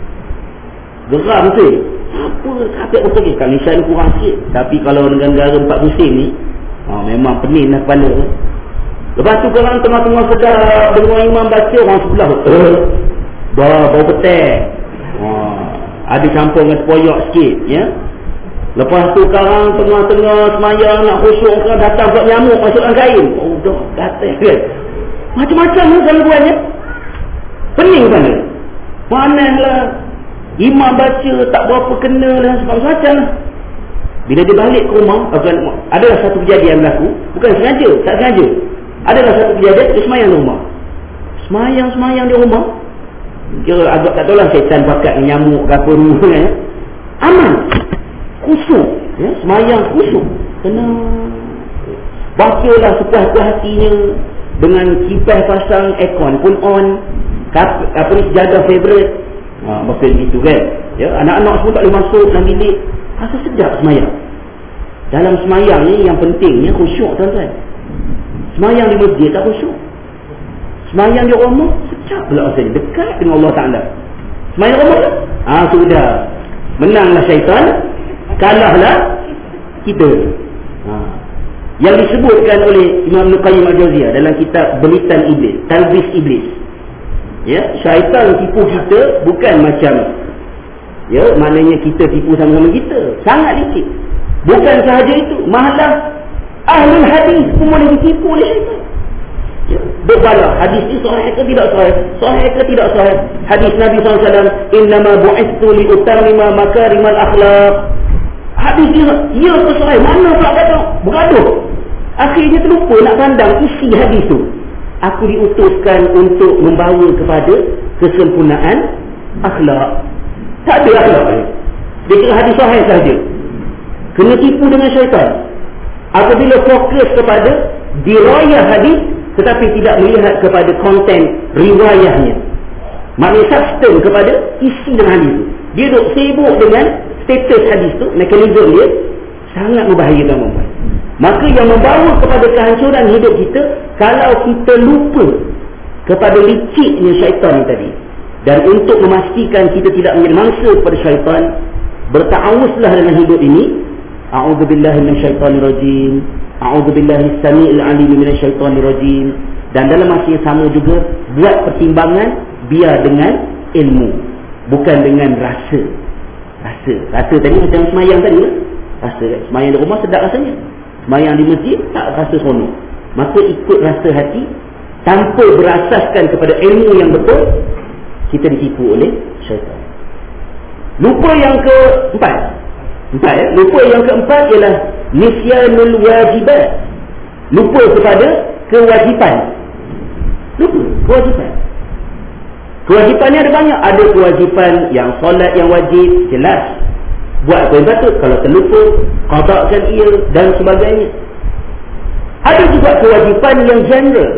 geram betul. Apa kapek bostokin? Kalau nisan kurang sikit. Tapi kalau negara-negara empat musim ni, ha, memang pening lah kepala. Lepas tu korang tengah-tengah sedar dengar imam baca, orang sebelah eh, dah bau petai, ha, ada campur dengan terpoyak sikit, ya. Lepas tu korang tengah-tengah semayang nak khusyuk, korang datang buat nyamuk masukkan kain, oh dah gatal kan. Macam-macam lah gangguannya. Pening mana? Panaslah. Imam baca tak berapa kena dan sebagainya. Bila dia balik ke rumah, adalah satu kejadian berlaku, bukan sengaja, tak sengaja. Adalah satu kejadian, dia semayang di rumah. Semayang-semayang di rumah. Kira agak tak tahulah syaitan pakat nyamuk ke apa rumah kan. Aman. Khusyuk, ya, semayang khusyuk. Tenang. Bacalah sepuas-puas hatinya. Dengan kipas pasang, aircon pun on, kap, apa ni, sejadah favourite, ha, maka gitu kan, ya, anak-anak semua tak boleh masuk dalam bilik, rasa sedap semayang. Dalam semayang ni yang pentingnya khusyuk, tuan-tuan. Semayang di masjid tak khusyuk, semayang di rumah sedap pula rasanya, dekat dengan Allah Ta'ala. Semayang di rumah lah, ha, sudah menanglah syaitan, kalahlah kita, ha. Yang disebutkan oleh Imam Ibn Qayyim Al-Jauziyah dalam kitab Belitan Iblis, Talbis Iblis. Ya, syaitan tipu kita bukan macam, ya, maknanya kita tipu sama-sama kita. Sangat licik. Bukan sahaja itu, malah ahlul hadis pun boleh ditipu oleh syaitan. Ya, berbalah hadis ini sahih ke tidak sahih? Sahih ke tidak sahih? Hadis Nabi sallallahu alaihi wasallam, "Innama bu'ithu li utammima makarimal akhlaq." Hadis dia, ya ke sahih? Mana pula kata? Bergaduh. Akhirnya terlupa nak pandang isi hadis tu. Aku diutuskan untuk membawa kepada kesempurnaan akhlak. Tak ada akhlak. Dia kira hadis sahih sahaja. Kena tipu dengan syaitan. Apabila fokus kepada dirayah hadis, tetapi tidak melihat kepada konten riwayahnya. Maknanya substan kepada isi dengan hadis tu. Dia duk sibuk dengan status hadis tu, mekanisme dia, sangat membahayakan membuat. Maka yang membawa kepada kehancuran hidup kita, kalau kita lupa kepada liciknya syaitan tadi. Dan untuk memastikan kita tidak menjadi mangsa kepada syaitan, berta'awuzlah dalam hidup ini. A'udzubillahi minasyaitanirrajim. A'udzubillahi samii'il 'aliim minasyaitanirrajim. Dan dalam masa yang sama juga, buat pertimbangan biar dengan ilmu, bukan dengan rasa. Rasa, rasa tadi macam semayang tadi lah. rasa semayang di rumah sedap rasanya, semayang di masjid tak rasa seronok. Maka ikut rasa hati tanpa berasaskan kepada ilmu yang betul, kita ditipu oleh syaitan. Lupa yang keempat empat ya? Lupa yang keempat ialah nisyanul wajibat. Lupa kepada kewajipan. Lupa kewajipan. Kewajipannya ada banyak. Ada kewajipan yang solat yang wajib, jelas, buat apa yang patut. Kalau terlupa, qada'kan ia dan sebagainya. Ada juga kewajipan yang general.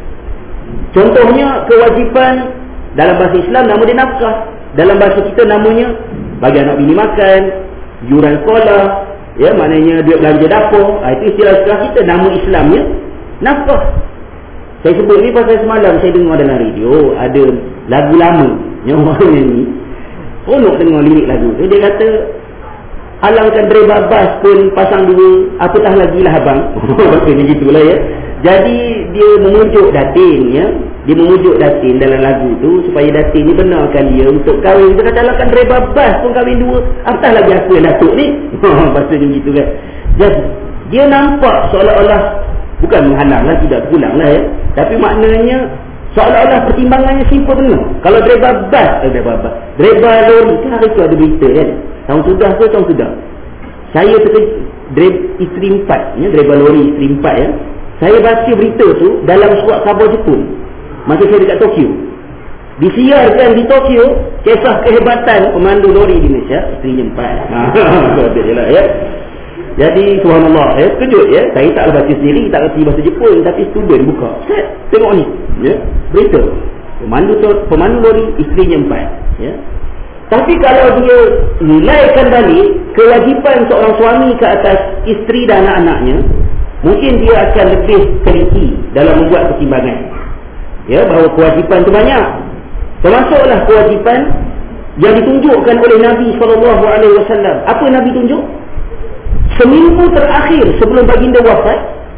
Contohnya kewajipan dalam bahasa Islam nama dia nafkah. Dalam bahasa kita namanya bagi anak bini makan, yuran sekolah, ya, maknanya duit belanja dapur. Ha, itu istilah sekolah kita. Nama Islamnya nafkah. Saya sebut ni pasal semalam saya dengar dalam radio ada lagu lama yang orang nyanyi. Seronok dengar lirik lagu tu. Dia kata, alangkan dere babas pun pasang dua, apatah lagi lah abang. Maksudnya gitulah ya. Jadi dia memujuk datin ya. Dia memujuk datin dalam lagu tu supaya datin ni benarkan dia untuk kahwin. Dia kata alangkan dere babas pun kahwin dua, apatah lagi aku yang datuk ni. Maksudnya gitu kan. Jadi dia nampak seolah-olah, bukan menghalang lah, tidak pulang lah ya, tapi maknanya seolah-olah pertimbangannya simple benar. Kalau driver bas, eh, driver bas, driver lori, kan hari tu ada berita kan, tahun sudah ke tahun sudah, saya terkejut, driver isteri empat ya, driver lori isteri empat ya, saya baca berita tu dalam surat khabar Jepun masa saya dekat Tokyo. Disiarkan di Tokyo kisah kehebatan pemandu lori di Malaysia, isterinya empat. Ha, betul lah ya. Jadi subhanallah ya, kejut ya. Saya taklah baca sendiri, tak reti bahasa Jepun, tapi student buka. Set, tengok ni ya, berita pemandu pemandu lori isterinya empat ya. Tapi kalau dia nilaikan balik kewajipan seorang suami ke atas isteri dan anak-anaknya, mungkin dia akan lebih teliti dalam membuat pertimbangan ya, bahawa kewajipan tu banyak. Termasuklah kewajipan yang ditunjukkan oleh Nabi sallallahu alaihi wasallam. Apa Nabi tunjuk? Seminggu terakhir sebelum baginda wafat,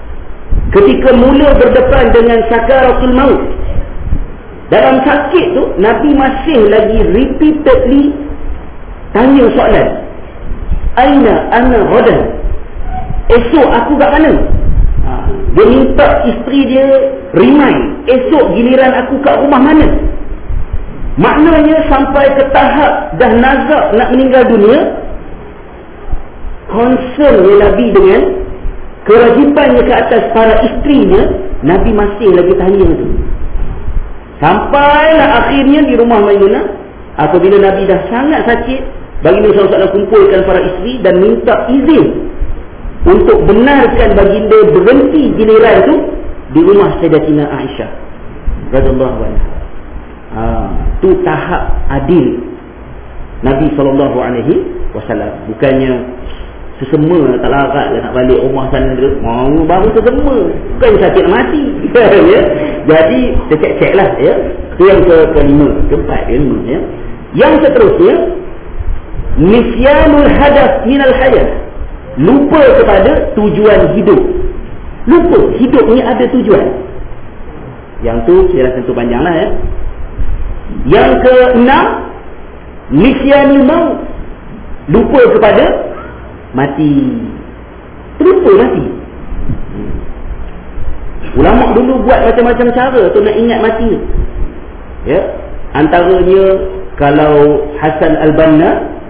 ketika mula berdepan dengan sakaratul maut, dalam sakit tu Nabi masih lagi repeatedly tanya soalan, aina ana ghadan, esok aku kat mana? Ha, dia minta isteri dia remind, esok giliran aku kat rumah mana? Maknanya sampai ke tahap dah nazak nak meninggal dunia, concernnya Nabi dengan kewajipannya ke atas para isterinya, Nabi masih lagi tanya tu. Sampailah akhirnya di rumah Maimunah, apabila Nabi dah sangat sakit, baginda sallallahu alaihi wasallam kumpulkan para isteri dan minta izin untuk benarkan baginda berhenti giliran tu di rumah Sayyidatina Aisyah radhiyallahu anha. Ha, tu tahap adil Nabi sallallahu alaihi wasallam. Bukannya sesema tak larat lah nak balik rumah sana tu, mau baru sesema, bukan sakit mati. Ya. Jadi cek-cek lah ya. Itu yang ke kelima, keempat, kelima ya. Yang seterusnya, nisyanul hadaf minal hayat. Lupa kepada tujuan hidup. Lupa hidup ni ada tujuan. Yang tu saya rasa tentu panjang lah ya. Yang keenam, nisyanul maut. Lupa kepada mati. Terlupa mati. hmm. Ulama dulu buat macam-macam cara tu nak ingat mati ya. Antaranya kalau Hasan Al-Banna,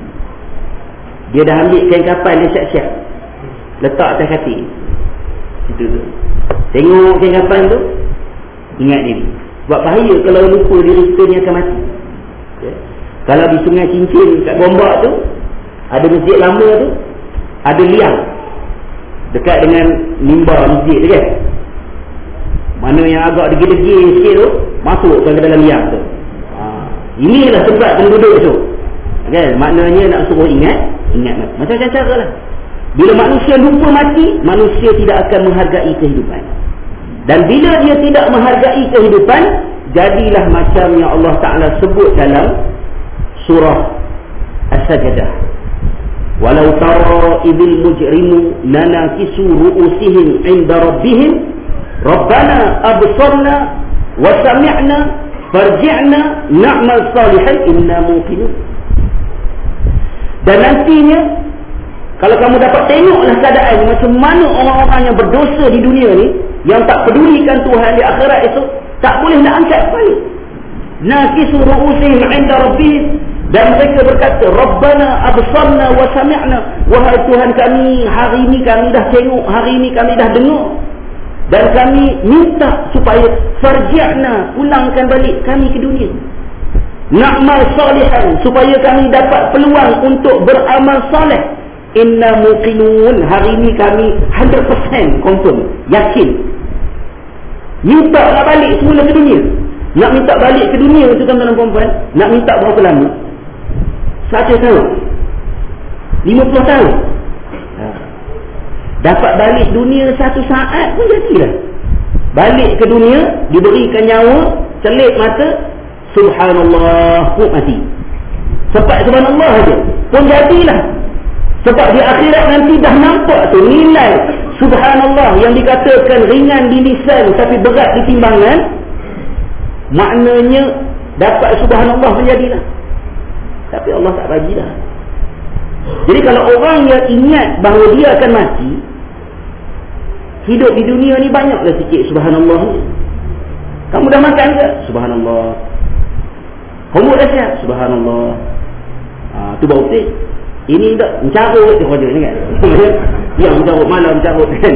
dia dah ambil kain kafan dia siap-siap letak atas katil situ tu, tengok kain kafan tu, ingat diri. Sebab bahaya kalau lupa diri kita ni akan mati ya. Kalau di Sungai Cincin kat Gombak tu ada masjid lama tu, ada liang dekat dengan mimbar masjid tu kan, mana yang agak degil-degil sikit tu masuk ke dalam liang tu. Ha, inilah tempat penduduk tu kan. Maknanya nak suruh ingat, ingat mati. Macam-macam cara lah. Bila manusia lupa mati, manusia tidak akan menghargai kehidupan. Dan bila dia tidak menghargai kehidupan, jadilah macam yang Allah Ta'ala sebut dalam surah As-Sajdah. Walau tara idil mujrimu nanakisu ru'usihim inda rabbihim Rabbana absarna wa sami'na farji'na na'mal salihan inna muqinun. Dan nantinya Kalau kamu dapat tengoklah keadaan macam mana orang-orang yang berdosa di dunia ni, yang tak pedulikan Tuhan di akhirat itu, tak boleh nak angkat balik. Nakisu ru'usihim 'inda rabbihim, dan mereka berkata, Rabbana absarna wa sami'na, wahai Tuhan kami, hari ini kami dah tengok, hari ini kami dah dengar, dan kami minta supaya farji'na, pulangkan balik kami ke dunia, na'mal salihan, supaya kami dapat peluang untuk beramal soleh. Inna muqinun, hari ini kami one hundred percent confirm, yakin, minta nak balik semula ke dunia. Nak minta balik ke dunia itu tuan-tuan dan puan-puan, nak minta berapa lama? seratus tahun, lima puluh tahun. Ha. Dapat balik dunia satu saat pun jadilah. Balik ke dunia, diberikan nyawa, celik mata, subhanallah, pun mati. Sebab subhanallah saja pun jadilah. Sebab di akhirat nanti dah nampak tu nilai subhanallah yang dikatakan ringan di lisan tapi berat di timbangan. Maknanya dapat subhanallah menjadilah. Tapi Allah tak bagilah. Jadi kalau orang yang ingat bahawa dia akan mati, hidup di dunia ni banyaklah sikit subhanallah. Kamu dah makan ke? Subhanallah. Kamu dah siap? Subhanallah. Ha, tu baru betul. Ini tak mencarut je kerja ni kan. Yang mencarut malam, mencarut kan.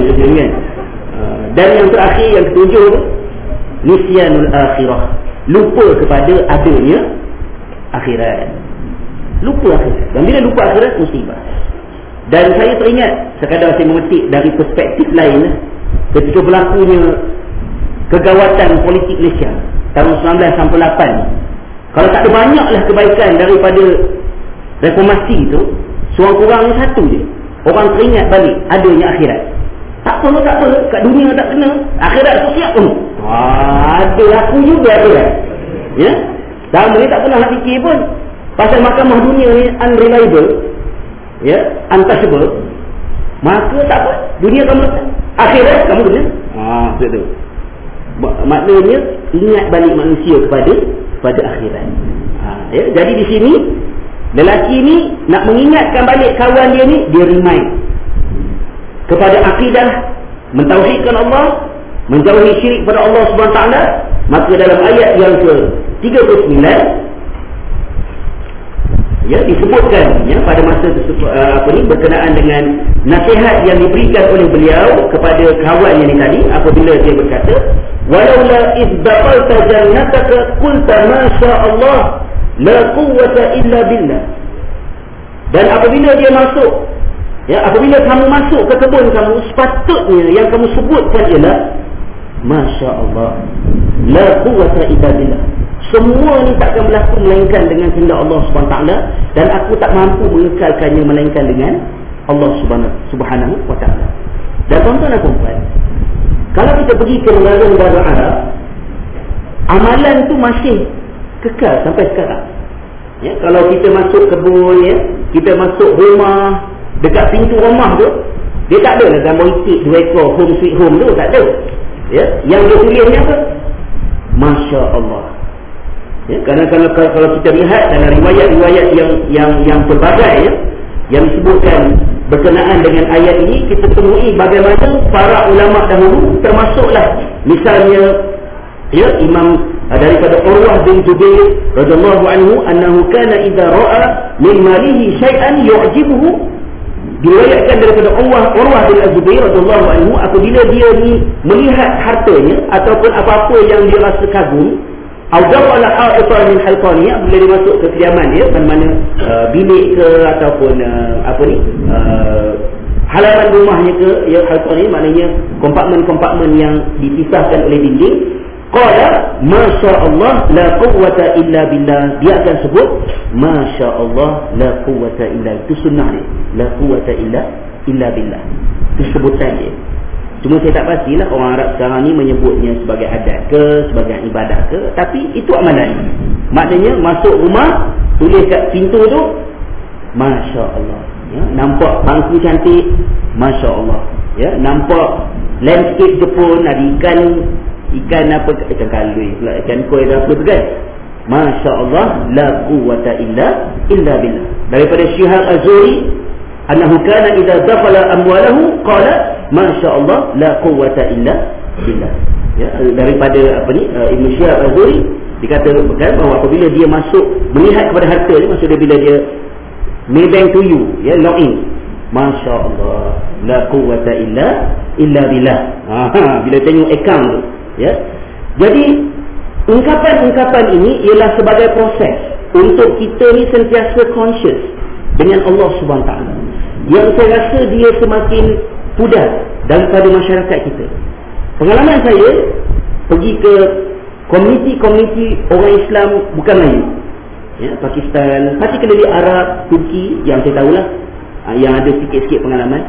Dan yang terakhir, yang ketujuh tu, nisyanul akhirah, lupa kepada adanya akhirat. Lupa akhirat. Dan bila lupa akhirat, musibah. Dan saya teringat, sekadar saya memetik dari perspektif lain, ketika berlakunya kegawatan politik Malaysia tahun sembilan belas sampai lapan, kalau tak ada banyaklah kebaikan daripada reformasi itu, seorang-kurangnya satu je, orang teringat balik adanya akhirat. Tak apa, tak apa, kat dunia tak kena, akhirat tu siap pun. Wah, ada aku juga akhirat. Ya? Selama ni tak pernah nak fikir pun pasal mahkamah dunia ni unreliable, ya, untouchable. Maka tak apa, dunia kamu letak, akhirat kamu kena. Ah, betul. Maknanya ingat balik manusia kepada kepada akhirat. Ha, ya? Jadi di sini lelaki ni nak mengingatkan balik kawan dia ni, dia remind kepada akidah, mentauhidkan Allah, menjauhi syirik pada Allah Subhanahu Wa Taala. Maka dalam ayat yang ke tiga puluh sembilan, ya, disebutkan ya, pada masa tersebut, uh, apa ni, berkenaan dengan nasihat yang diberikan oleh beliau kepada kawan yang ni tadi, apabila dia berkata, walaula id daqalta jannataka qulta ma sya Allah la quwwata illa billah. Dan apabila dia masuk, ya, apabila kamu masuk ke kebun kamu, sepatutnya yang kamu sebutkan ialah masya Allah, la quwwata illa billah. Semua ni takkan berlaku melainkan dengan kehendak Allah Subhanahu Wa Taala, dan aku tak mampu mengekalkannya melainkan dengan Allah Subhanahu Wa Taala. Dan tuan-tuan dan puan-puan, kalau kita pergi ke negara-negara Arab, amalan tu masih kekal sampai sekarang. Ya, kalau kita masuk kebun, ya, kita masuk rumah, dekat pintu rumah tu, dia tak ada lah gambar itik dua ekor home sweet home tu, tak ada. Ya, yang dia tulisnya apa? Masya Allah. Ya, kerana kalau, kalau, kalau kita lihat dalam riwayat-riwayat yang yang yang pelbagai, ya, yang disebutkan berkenaan dengan ayat ini, kita temui bagaimana para ulama dahulu, termasuklah misalnya, ya, Imam daripada Urwah bin Zubair radhiyallahu anhu, annahu kana idza ra'a min malihi syai'an yu'jibuhu. Diriwayatkan daripada Urwah Urwah bin Zubair radhiyallahu anhu, apabila dia ni melihat hartanya ataupun apa-apa yang dia rasa kagum, awdala ha'ifan min halqani, bila dia masuk ke kediaman dia, mana-mana uh, bilik ke ataupun uh, apa ni uh, halaman rumahnya ke, ya, halqani maknanya kompartmen-kompartmen yang dipisahkan oleh dinding. Qala masya Allah la quwwata illa billah. Dia akan sebut masya Allah la quwwata illa, itu sunnah dia, la quwwata illa illa billah, itu sebutan dia. Cuma saya tak pastilah orang Arab sekarang ni menyebutnya sebagai adat ke, sebagai ibadah ke, tapi itu amalan. Maknanya masuk rumah, tulis kat pintu tu masya Allah, ya, nampak bangku cantik, masya Allah, ya, nampak landscape Jepun, ada ikan ikan apa, ikan kalui pula, ikan koi apa tu kan, masya Allah la quwwata illa illa billah. Daripada Syihab Az-Zuhri annahu kana idza dakhala amwalahu qala masyaallah la quwwata illa billah. Ya, daripada apa ni uh, Ibn Syihab Az-Zuhri dikatakan bahawa apabila dia masuk melihat kepada harta ni, maksudnya bila dia Maybank to you, ya, log in, masyaallah la quwwata illa illa billah. Ha, bila tengok akaun tu, ya. Jadi ungkapan-ungkapan ini ialah sebagai proses untuk kita ni sentiasa conscious dengan Allah Subhanahu Wa Taala. Yang saya rasa dia semakin pudar daripada masyarakat kita. Pengalaman saya pergi ke komuniti-komuniti orang Islam bukan Melayu, ya, Pakistan, particularly Arab, Turki, yang saya tahulah, yang ada sikit-sikit pengalaman.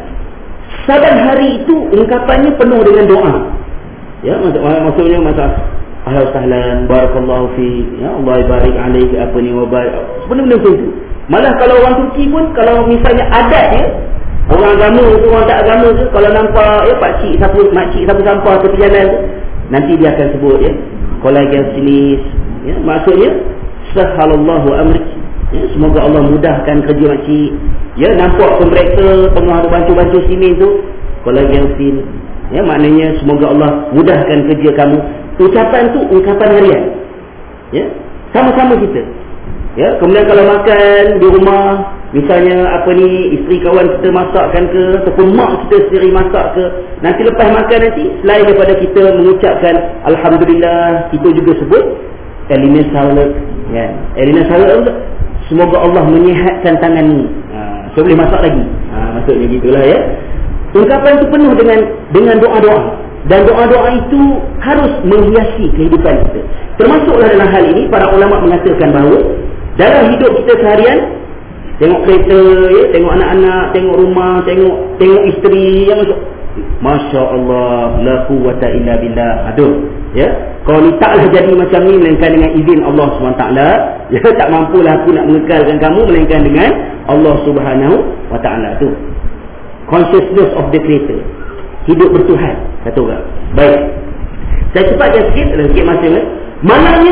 Saban hari itu ungkapannya penuh dengan doa. Ya, maksud, maksudnya masa ahlan sahlan, barakallahu fi, ya, Allah barik alaik, apa ni, wa barik, benda-benda macam tu. Malah kalau orang Turki pun, kalau misalnya adat dia, orang agama tu, orang tak agama tu, kalau nampak ya pakcik sapu, makcik sapu sampah tepi jalan tu, nanti dia akan sebut, ya, kolagen sinis, ya, maksudnya sahalallahu amrik, ya, semoga Allah mudahkan kerja makcik. Ya, nampak kontraktor tengah ada bantu-bantu sini tu, kolagen sin, ya, maknanya semoga Allah mudahkan kerja kamu. Ucapan tu ungkapan harian, ya, sama-sama kita. Ya, kemudian kalau makan di rumah, misalnya apa ni, isteri kawan kita masakkan ke, ataupun mak kita sendiri masak ke, nanti lepas makan nanti, selain daripada kita mengucapkan alhamdulillah, kita juga sebut Elina Salat, ya, Elina Salat, semoga Allah menyihatkan tanganmu, ha, so boleh masak lagi, ha, maksudnya gitulah, ya. Ungkapan itu penuh dengan dengan doa-doa, dan doa-doa itu harus menghiasi kehidupan kita. Termasuklah dalam hal ini para ulama mengatakan bahawa dalam hidup kita seharian, tengok kereta, ya, tengok anak-anak, tengok rumah, tengok tengok isteri yang masuk, masya-Allah la quwwata illa billah. Aduh, ya, kalau ni taklah jadi macam ni melainkan dengan izin Allah Subhanahu Wa Taala. Ya, tak mampulah aku nak mengekalkan kamu melainkan dengan Allah Subhanahu Wa Taala tu. Consciousness of the creator. Hidup bertuhan, kata orang. Baik. Saya cepatkan sikit, dalam sikit masa ni. Maknanya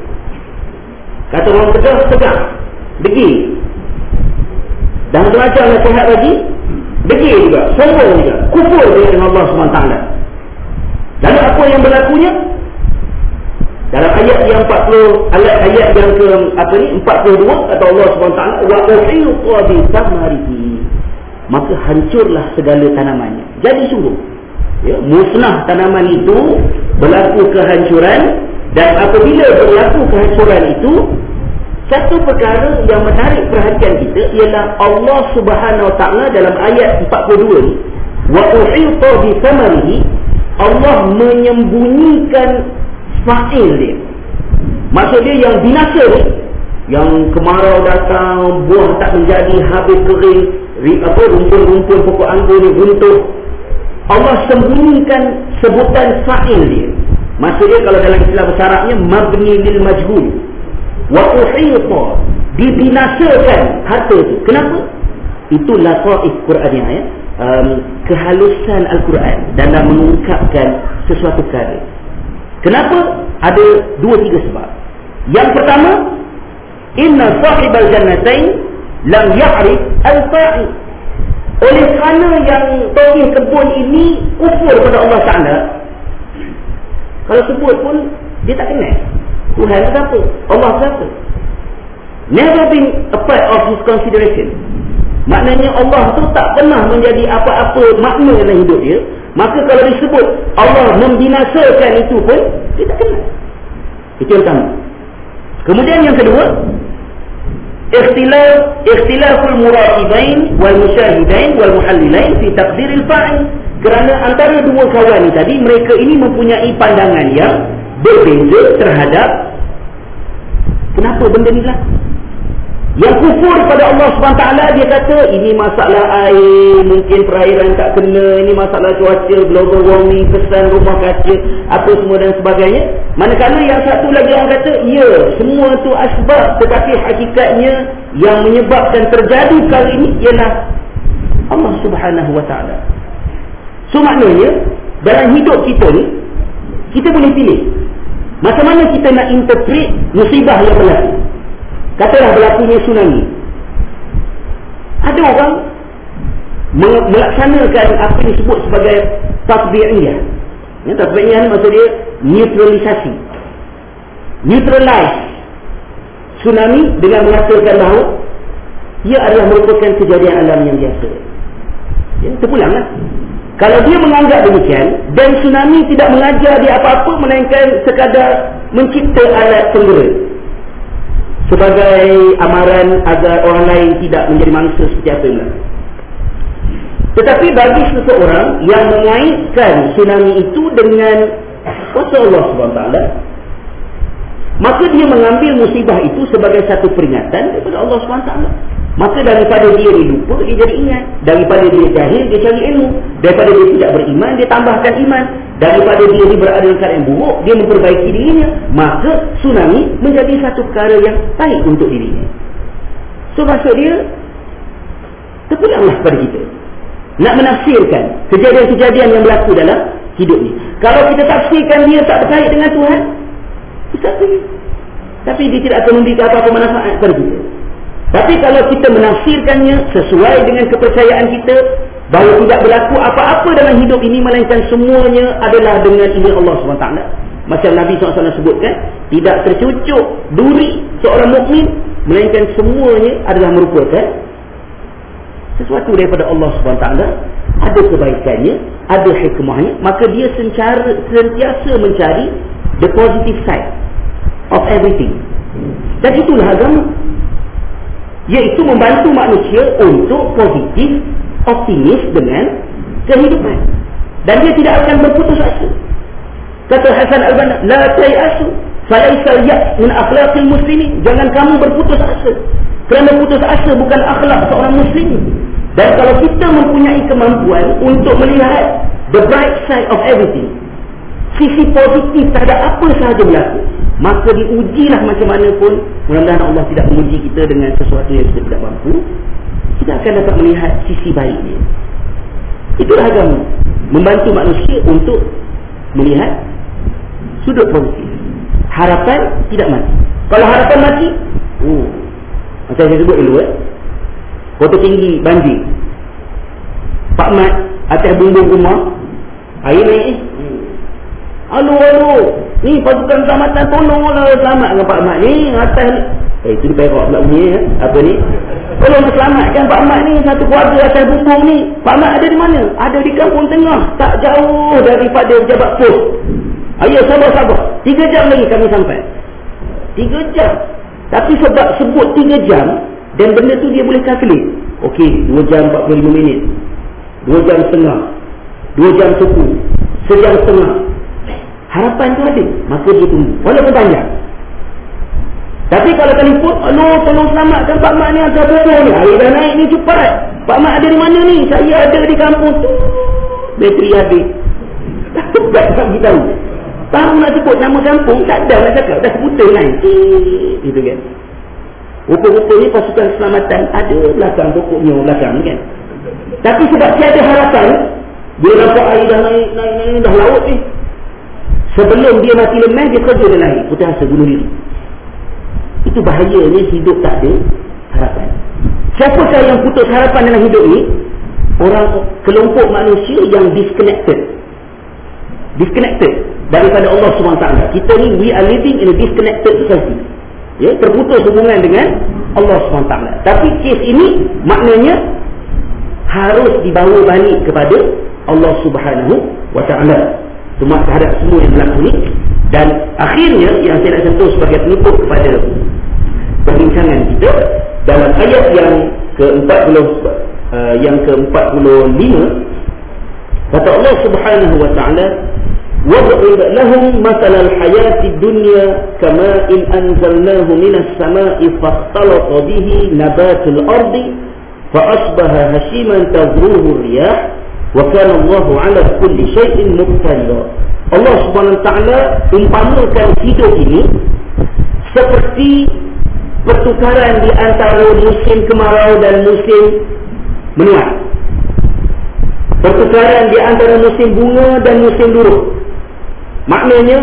kata orang tegas-tegas, degil. Dan belajar nasihat lagi, degil juga, sombong juga, kufur dengan Allah Subhanahu Wa Taala. Dan apa yang berlakunya dalam ayat yang empat puluh, ayat yang ke apa ni empat puluh dua, kata Allah Subhanahu Wa Taala, wa uhiqa bi samarihi, maka hancurlah segala tanamannya. Jadi sungguh, ya, musnah tanaman itu, berlaku kehancuran. Dan apabila berlaku kehancuran itu, satu perkara yang menarik perhatian kita ialah Allah Subhanahu Wa Taala dalam ayat empat puluh dua ni, wa uhita bi samarihi, Allah menyembunyikan fa'il dia. Maksud dia yang binasa ni, yang kemarau datang, buah tak menjadi, habis kering, apa, rumpun-rumpun pokok anggur ni runtuh, Allah sembunyikan sebutan fa'il dia. Maksudnya kalau dalam istilah bahasa Arabnya mabni lil majhul. Wa uhita, dibinasakan harta itu. Kenapa? Itu lataif Quraniyah, ya, um, kehalusan Al-Quran dalam mengungkapkan sesuatu perkara. Kenapa? Ada dua tiga sebab. Yang pertama, inna sahibal jannatain lam ya'rif al-fa'i. Oleh kerana yang tauhid kebun ini kufur pada Allah Taala, kalau sebut pun dia tak kenal Tuhan itu apa, Allah itu apa. Never been a part of his consideration. Maknanya Allah tu tak pernah menjadi apa-apa makna dalam hidup dia. Maka kalau disebut Allah membinasakan itu pun dia tak kenal. Itu yang pertama. Kemudian yang kedua, ikhtilaf ikhtilaful muraqibain wal musyahidain wal muhallilain fi taqdiril fa'il. Kerana antara dua kawan ni tadi, mereka ini mempunyai pandangan yang berbeza terhadap kenapa benda ni lah. Yang kufur pada Allah subhanahu wa taala, dia kata ini masalah air, mungkin perairan tak kena, ini masalah cuaca, global warming, kesan rumah kaca, apa semua dan sebagainya. Manakala yang satu lagi orang kata, ya, semua tu asbab, tetapi hakikatnya yang menyebabkan terjadi kali ini ialah Allah subhanahu wa taala. So maknanya dalam hidup kita ni, kita boleh pilih macam mana kita nak interpret musibah yang berlaku. Katalah berlakunya tsunami. Ada orang melaksanakan apa yang disebut sebagai tatbi'iyah. Ya, tatbi'iyah ni maksud dia neutralisasi, neutralize tsunami dengan mengatakan bahawa ia adalah merupakan kejadian alam yang biasa. Ya, terpulanglah. Kalau dia menganggap demikian dan tsunami tidak mengajar dia apa-apa melainkan sekadar mencipta alat penggera sebagai amaran agar orang lain tidak menjadi manusia seperti apa yang berlaku. Tetapi bagi seseorang yang mengaitkan tsunami itu dengan kuasa Allah subhanahu wa taala, maka dia mengambil musibah itu sebagai satu peringatan daripada Allah subhanahu wa taala. Maka daripada dia lupa, dia jadi ingat. Daripada dia jahil, dia cari ilmu. Daripada dia tidak beriman, dia tambahkan iman. Daripada dia berada dalam keadaan yang buruk, dia memperbaiki dirinya. Maka tsunami menjadi satu perkara yang baik untuk dirinya. So maksud dia, terpulanglah kepada kita nak menafsirkan kejadian-kejadian yang berlaku dalam hidup ni. Kalau kita tafsirkan dia tak berkait dengan Tuhan, kita pergi. Tapi dia tidak akan memberikan apa-apa manfaat kepada kita. Tapi kalau kita menafsirkannya sesuai dengan kepercayaan kita bahawa tidak berlaku apa-apa dalam hidup ini melainkan semuanya adalah dengan izin Allah subhanahu wa taala. Macam Nabi sallallahu alaihi wasallam sebutkan, tidak tercucuk duri seorang mukmin melainkan semuanya adalah merupakan sesuatu daripada Allah subhanahu wa taala. Ada kebaikannya, ada hikmahnya, maka dia secara, sentiasa mencari the positive side of everything. Dan itulah agama, iaitu membantu manusia untuk positif, optimis dengan kehidupan. Dan dia tidak akan berputus asa. Kata Hasan Al-Banna, la tayasu falaisa ya' min akhlaqil muslimin. Jangan kamu berputus asa, kerana putus asa bukan akhlak seorang muslim. Dan kalau kita mempunyai kemampuan untuk melihat the bright side of everything, sisi positif terhadap apa sahaja berlaku, maka diujilah macam mana pun. Mudah-mudahan Allah tidak menguji kita dengan sesuatu yang kita tidak mampu. Kita akan dapat melihat sisi baiknya. Itulah agama, membantu manusia untuk melihat sudut positif. Harapan tidak mati. Kalau harapan mati, oh, macam saya sebut dulu, eh, Kota Tinggi banjir, Pak Mat atas bumbung rumah, air naik eh. Alu alu, ni pasukan keselamatan tolonglah selamat dengan Pak Mat ni atas. Eh itu di Perak pula bunyi, eh? Apa ni? Tolong selamatkan Pak Mat ni, satu keluarga atas bumbung ni. Pak Mat ada di mana? Ada di kampung tengah, tak jauh daripada pejabat pos. Ayo sabar-sabar, tiga jam lagi kami sampai. Tiga jam. Tapi sebab sebut tiga jam dan benda tu dia boleh calculate. Okey, dua jam empat puluh lima minit, dua jam setengah, dua jam suku, sejam setengah. Harapan tu ada, maka dia tunggu walaupun panjang. Tapi kalau telefon, aduh tolong selamatkan Pak Mat ni atas bumbung ni, air dah naik ni cepat, Pak Mat ada di mana ni? Saya ada di kampung tu. Bateri habis. Tak tak beritahu. Tahu nak sebut nama kampung, tak ada nak cakap, dah sebutan lain. Itu kan. Rupa-rupanya pasukan keselamatan ada belakang pokoknya belakang kan. Tapi sebab tiada harapan, dia nampak air dah naik, naik, naik, dah laut ni. Sebelum dia mati lemah, dia kerja dia naik, putus asa bunuh diri. Itu bahayanya hidup tak ada harapan. Siapakah yang putus harapan dalam hidup ni? Orang, kelompok manusia yang disconnected. Disconnected daripada Allah subhanahu wa taala. Kita ni, we are living in a disconnected society. Ya, terputus hubungan dengan Allah subhanahu wa taala. Tapi kes ini maknanya harus dibawa balik kepada Allah subhanahu wa taala. Cuma terhadap semua yang berlaku ni. Dan akhirnya yang saya nak sentuh sebagai penutup kepada perbincangan kita dalam ayat yang ke-empat puluh uh, yang ke-empat puluh lima, kata Allah subhanahu wa ta'ala, وَضْرِبْ لَهُمْ مَثَلَ الْحَيَاةِ الدُّنْيَا كَمَاءٍ أَنْزَلْنَاهُ مِنَ السَّمَاءِ فَاخْتَلَطَ بِهِ نَبَاتُ الْأَرْضِ فَأَصْبَحَ هَشِيمًا تَذْرُوهُ الرِّيَاحُ وَكَانَ اللَّهُ عَلَى كُلِّ شَيْءٍ مُقْتَدِرًا. Allah subhanahu wa ta'ala umpamakan hidup ini seperti pertukaran di antara musim kemarau dan musim menuai. Pertukaran di antara musim bunga dan musim luruh. Maknanya,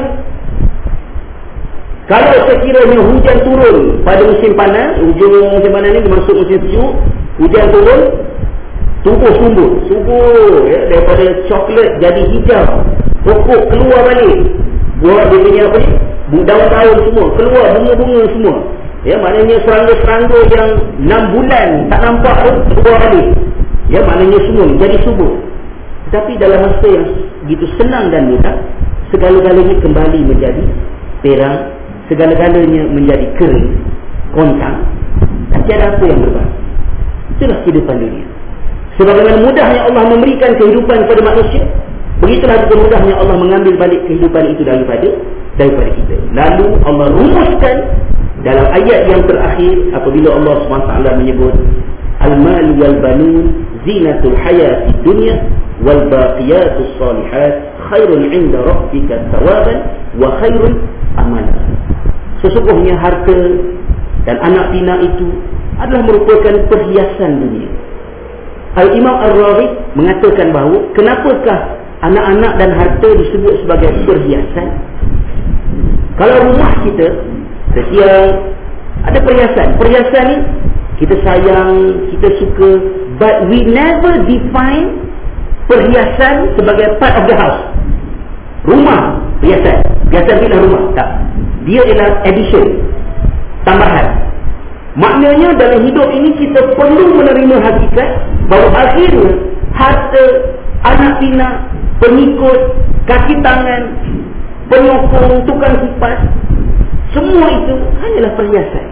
kalau sekiranya hujan turun pada musim panas, hujan musim panas ni masuk musim sejuk, hujan turun, Tubuh subur, subur ya, daripada coklat jadi hijau, pokok keluar balik, buat dia punya apa ni, daun-daun semua keluar, bunga-bunga semua ya, maknanya serangga-serangga yang enam bulan tak nampak tu keluar balik ya, maknanya semua jadi subur. Tapi dalam masa yang begitu senang dan mudah, segala-galanya kembali menjadi perang, segala-galanya menjadi kering, kontang, dan tiada apa yang berubah. Itulah kehidupan dunia. Sebagaimana mudahnya Allah memberikan kehidupan kepada manusia, begitulah juga mudahnya Allah mengambil balik kehidupan itu daripada daripada kita. Lalu Allah rumuskan dalam ayat yang terakhir apabila Allah subhanahu wa taala menyebut al-mal wal banun zinatul hayatid dunya wal baqiyatus salihat khairun 'inda rabbika thawaban wa khairun amala. Sesungguhnya harta dan anak pinak itu adalah merupakan perhiasan dunia. Al-Imam Ar-Razi mengatakan bahawa kenapakah anak-anak dan harta disebut sebagai perhiasan? Kalau rumah kita setiap ada perhiasan, perhiasan ni kita sayang, kita suka, but we never define perhiasan sebagai part of the house. Rumah perhiasan, perhiasan bila rumah tak, dia ialah addition, tambahan. Maknanya dalam hidup ini kita perlu menerima hakikat bahawa akhirnya harta, anak pinak, pengikut, kaki tangan, penyokong, tukang kipas, semua itu hanyalah perhiasan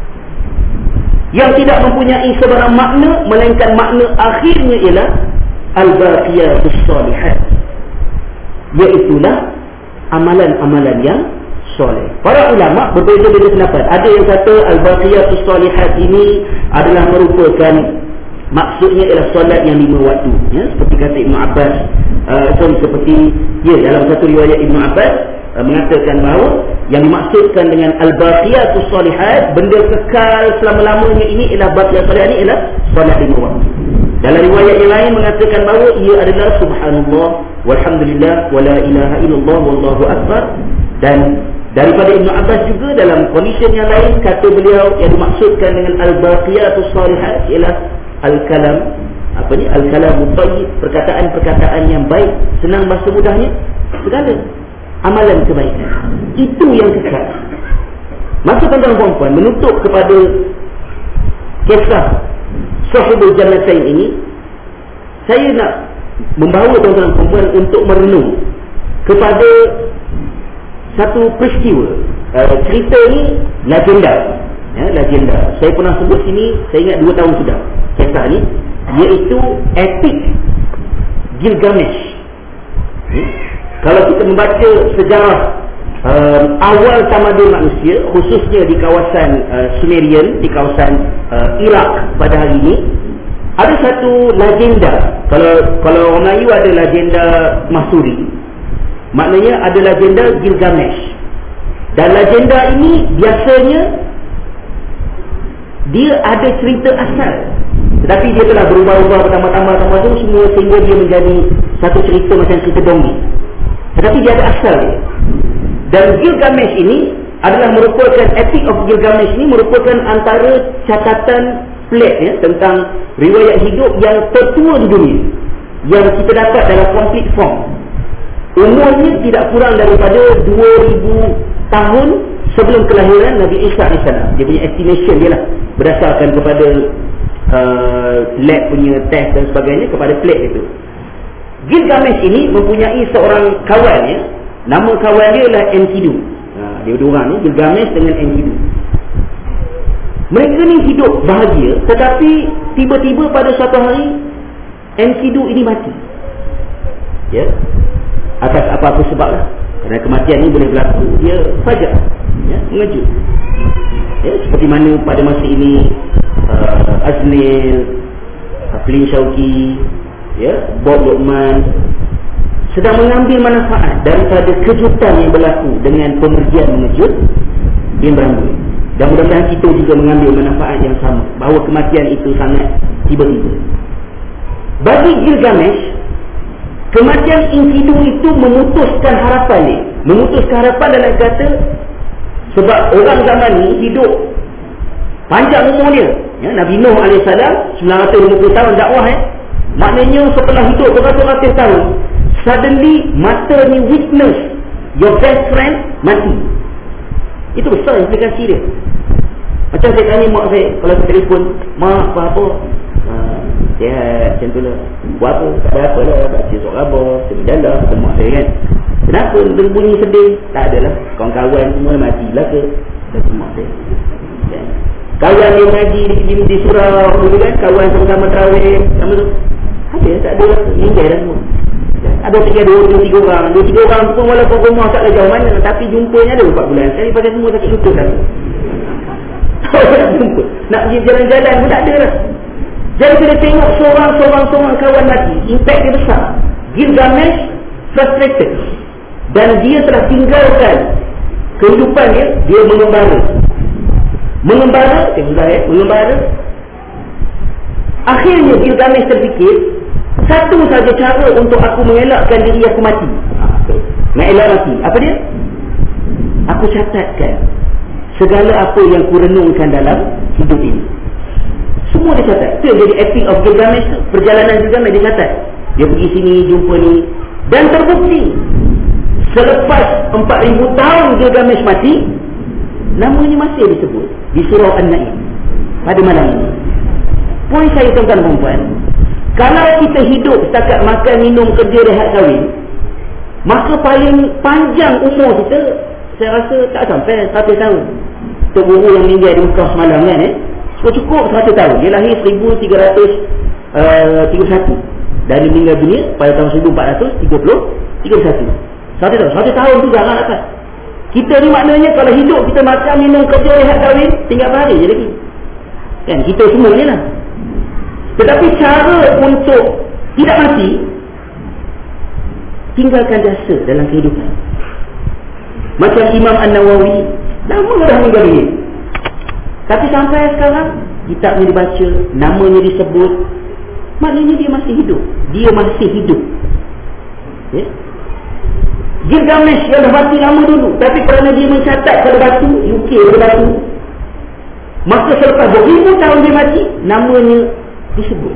yang tidak mempunyai sebarang makna, melainkan makna akhirnya ialah al-baqiyatus salihat, iaitulah amalan-amalan yang soleh. Para ulama berbeza-beza pendapat. Ada yang kata al-baqiyatus salihat ini adalah merupakan, maksudnya ialah solat yang lima waktu ya, seperti kata Ibn Abbas, uh, sorry, seperti ya, dalam satu riwayat Ibn Abbas uh, mengatakan bahawa yang dimaksudkan dengan al-baqiyatus salihat, benda kekal selama-lamanya ini ialah baqiyat salihat ini ialah solat lima waktu. Dalam riwayat yang lain mengatakan bahawa ia adalah subhanallah walhamdulillah wala ilaha illallah wallahu akbar. Dan daripada Ibn Abbas juga dalam kondisi yang lain kata beliau yang dimaksudkan dengan al-baqiyatus salihat ialah al-kalam, apa ni, al-kalamut thayyib, perkataan-perkataan yang baik, senang bahasa mudahnya, segala amalan kebaikan itu yang kekal. Maka tuan-tuan dan puan menutup kepada kisah Sahibul Jannatain ini, saya nak membawa tuan-tuan dan puan untuk merenung kepada satu peristiwa. Uh, cerita ni legenda ya, legenda. Saya pernah sebut sini, saya ingat dua tahun sudah kisah ni, iaitu Epik Gilgamesh. hmm? Kalau kita membaca sejarah um, awal tamadun manusia, khususnya di kawasan uh, Sumerian, di kawasan uh, Iraq pada hari ini, ada satu legenda. Kalau kalau orang Melayu ada legenda Mahsuri, maknanya ada legenda Gilgamesh. Dan legenda ini biasanya dia ada cerita asal, tetapi dia telah berubah-ubah, bertambah-tambah tu semua sehingga dia menjadi satu cerita macam cerita dongeng. Tetapi dia ada asal dia. Dan Gilgamesh ini adalah merupakan, Epic of Gilgamesh ini merupakan antara catatan pelik ya, tentang riwayat hidup yang tertua di dunia yang kita dapat dalam complete form. Umurnya tidak kurang daripada dua ribu tahun sebelum kelahiran Nabi Isa alaihissalam. Dia punya estimation dia lah, berdasarkan kepada uh, lab punya test dan sebagainya, kepada plate itu. Gilgamesh ini mempunyai seorang kawannya, nama kawan dia adalah Enkidu. Ha, dia dua orang ni, Gilgamesh dengan Enkidu. Mereka ni hidup bahagia, tetapi tiba-tiba pada suatu hari Enkidu ini mati. Ya, atas apa-apa sebab lah. Kerana kematian ini boleh berlaku, dia fajar, ya, mengejut. Ya, seperti mana pada masa ini uh, Aznil, Aflin Shauki, ya, Bob Luqman sedang mengambil manfaat daripada kejutan yang berlaku dengan pemergian mengejut bin Berambut. Dan mudah-mudahan kita juga mengambil manfaat yang sama, bahawa kematian itu sangat tiba-tiba. Bagi Gilgamesh, kematian Enkidu itu memutuskan harapan dia. Memutuskan harapan dalam kata, sebab orang zaman ni hidup panjang umur dia. Ya, Nabi Nuh alaihissalam sembilan ratus lima puluh tahun dakwah, eh. Maknanya setelah hidup beratus-ratus tahun, suddenly mata ni witness your best friend mati. Itu besar implikasi dia. Macam saya tanya mak saya, kalau saya telefon, mak apa-apa, uh, sihat, macam tu lah. Buat apa? Tak ada apa lah, baca surat khabar, berjalan, ketemu mak saya kan. Kenapa dia bunyi sedih? Tak adalah, kawan-kawan semua matilah ke? Kata mak saya. Ya. Kawan dia mengaji di, di, di surau dulu kan, kawan sama-sama terawih, sama tu. Ada, tak ada lah, meninggal dah semua. Ada tiga, dua, dua, tiga orang. Dua, tiga orang pun walaupun rumah tak ada jauh mana, tapi jumpanya ada empat bulan. Sekali pasal semua sakit lutut dah. Jumpa. Nak pergi jalan-jalan pun tak ada lah. Jadi bila tengok seorang-seorang kawan mati, impact dia besar. Gilgamesh frustrated. Dan dia telah tinggalkan kehidupan dia, dia mengembara. Mengembara, tengok eh, mengembara. Akhirnya Gilgamesh terfikir, satu saja cara untuk aku mengelakkan diri aku mati. Mengelak mati. Apa dia? Aku catatkan segala apa yang ku renungkan dalam hidup ini. Semua dia catat. Itu yang jadi epic of Gilgamesh tu. Perjalanan Gilgamesh dia catat. Dia pergi sini, jumpa ni. Dan terbukti, selepas empat ribu tahun Gilgamesh mati, namanya masih disebut di surau An-Naim pada malam ini. Poin saya tuan-tuan dan puan, kalau kita hidup setakat makan, minum, kerja, rehat, kahwin, maka paling panjang umur kita, saya rasa tak sampai seratus tahun. Tok Guru yang meninggal di Mekah semalam kan eh, cukup seratus tahun. Dia lahir seribu tiga ratus tiga puluh satu dan dia meninggal dunia pada tahun seribu empat ratus tiga puluh satu. seratus tahun. seratus tahun tu jarang dapat. Kita ni maknanya kalau hidup kita makan, minum, kerja, rehat, kahwin, tinggal berapa hari je lagi. Kan kita semua ni lah. Tetapi cara untuk tidak mati, tinggalkan jasa dalam kehidupan. Macam Imam An-Nawawi, lama dah meninggal dunia, tapi sampai sekarang kitabnya dibaca, namanya disebut, maknanya dia masih hidup. Dia masih hidup. Ya? Gilgamesh yang dah mati lama dulu, tapi kerana dia mencatat pada batu, ukir pada batu, maka selepas beribu tahun dia mati, namanya disebut.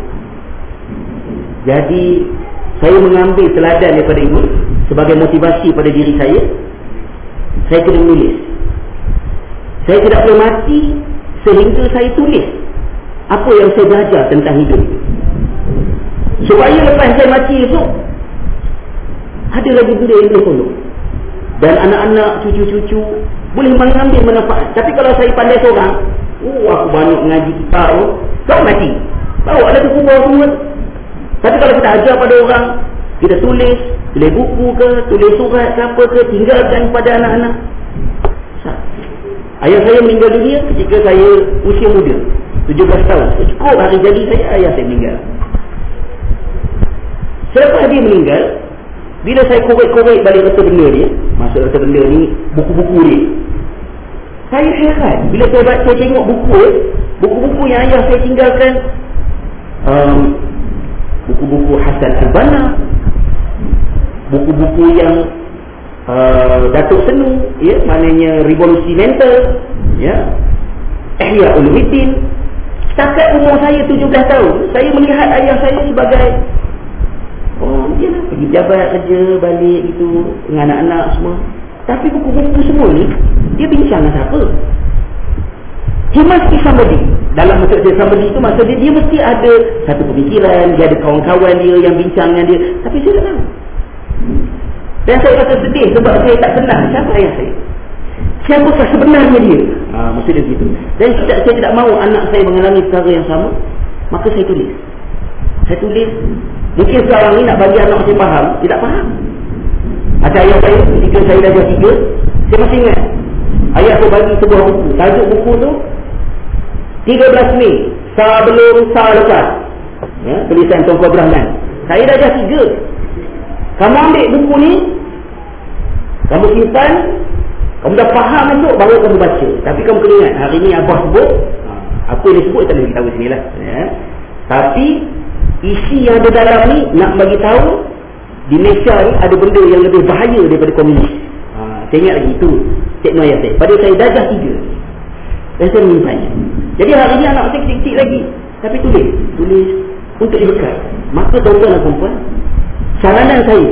Jadi saya mengambil teladan daripada ini sebagai motivasi pada diri saya. Saya kena menulis. Saya tidak boleh mati sehingga saya tulis apa yang saya belajar tentang hidup, supaya lepas saya mati esok ada lagi benda yang boleh tolong, dan anak-anak, cucu-cucu boleh mengambil manfaat. Tapi kalau saya pandai seorang, oh aku banyak mengaji kitab, oh, kau mati bawa ada kubur semua. Tapi kalau kita ajar pada orang, kita tulis, tulis buku ke, tulis surat ke apa ke, tinggalkan pada anak-anak. Ayah saya meninggal dunia ketika saya usia muda, tujuh belas tahun. Cukup hari jadi saya, ayah saya meninggal. Selepas dia meninggal, bila saya korek-korek balik rata benda dia, masuk rata benda ni, buku-buku dia, saya heran. Bila saya, baca, saya tengok buku, buku-buku yang ayah saya tinggalkan, um, buku-buku Hasan Al-Banna, buku-buku yang uh, Datuk Senu, ya, maknanya revolusi mental, ya, Ihya Ulumuddin. Setakat umur saya tujuh belas tahun, saya melihat ayah saya sebagai, oh dia lah pergi jabat kerja balik itu dengan anak-anak semua. Tapi buku-buku semua ni dia bincang dengan siapa? He must be somebody. Dalam maksud dia somebody itu, maksud dia, dia mesti ada satu pemikiran, dia ada kawan-kawan dia yang bincang dengan dia. Tapi saya tak tahu. Dan saya rasa sedih sebab saya tak kenal siapa ayah saya, siapakah sebenarnya dia. Ha, maksud dia begitu. Dan tidak, saya tidak mahu anak saya mengalami perkara yang sama. Maka saya tulis. Saya tulis. Mungkin sekarang ni nak bagi anak saya faham, dia tak faham. Ada ayah saya ketika saya dah jadi tiga, saya masih ingat ayah saya bagi sebuah buku. Tajuk buku tu tiga belas Mei sebelum Sah lepas, ya, tulisan Tunku Abdul Rahman. Saya dah jadi tiga. Kamu ambil buku ni, kamu simpan, kamu dah faham esok baru kamu baca. Tapi kamu kena ingat, hari ni Abah sebut, apa yang dia sebut tak boleh beritahu sini lah, ya. Tapi isi yang ada dalam ni nak bagi tahu di Malaysia ni ada benda yang lebih bahaya daripada komunis. Ha, saya ingat lagi itu statement ayah saya pada saya darjah tiga, dan saya menyimpannya. Jadi hari ni anak saya kecil-kecil lagi, tapi tulis tulis untuk dibekal. Maka tuan-tuan dan perempuan, saranan saya,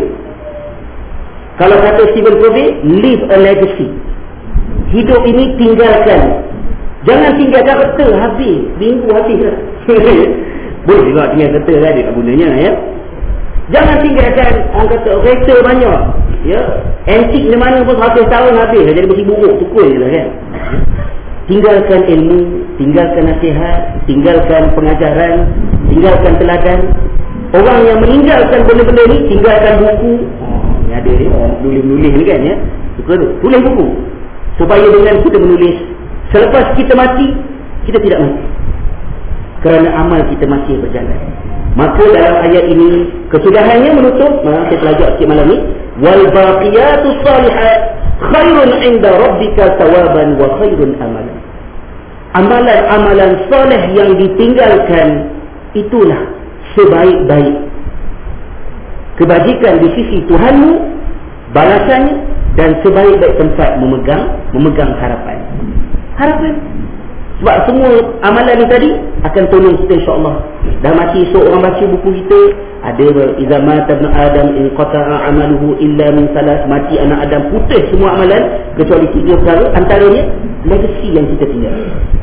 kalau kata Stephen Covey, leave a legacy. Hidup ini tinggalkan. Jangan tinggalkan kereta habis, minggu habis lah. Boleh juga tinggal kereta kan, dia tak gunanya ya. Jangan tinggalkan orang kata kereta banyak ya, antik di mana pun seratus tahun habis jadi besi buruk, tukul je lah kan. Tinggalkan ilmu, tinggalkan nasihat, tinggalkan pengajaran, tinggalkan teladan. Orang yang meninggalkan benda-benda ni, tinggalkan buku. Oh, ni ada ni orang menulis-menulis ni kan ya. Suka tu, tulis buku supaya dengan kita menulis, selepas kita mati, kita tidak mati kerana amal kita masih berjalan. Maka dalam ayat ini kesudahannya menutup, nah, kita belajar sikit malam ni, wal baqiyatus salihat khairun 'inda rabbika thawaban wa khairun amalan. Amalan-amalan soleh yang ditinggalkan itulah sebaik-baik kebajikan di sisi Tuhanmu, balasannya, dan sebaik-baik tempat memegang memegang harapan. Harapan. Sebab semua amalan ni tadi akan tolong kita insya-Allah. Dah mati esok orang baca buku kita, ada idza mata ibn adam in qata'a amaluhu illa min salas, mati anak Adam putus semua amalan kecuali tiga perkara, antaranya legacy yang kita tinggal.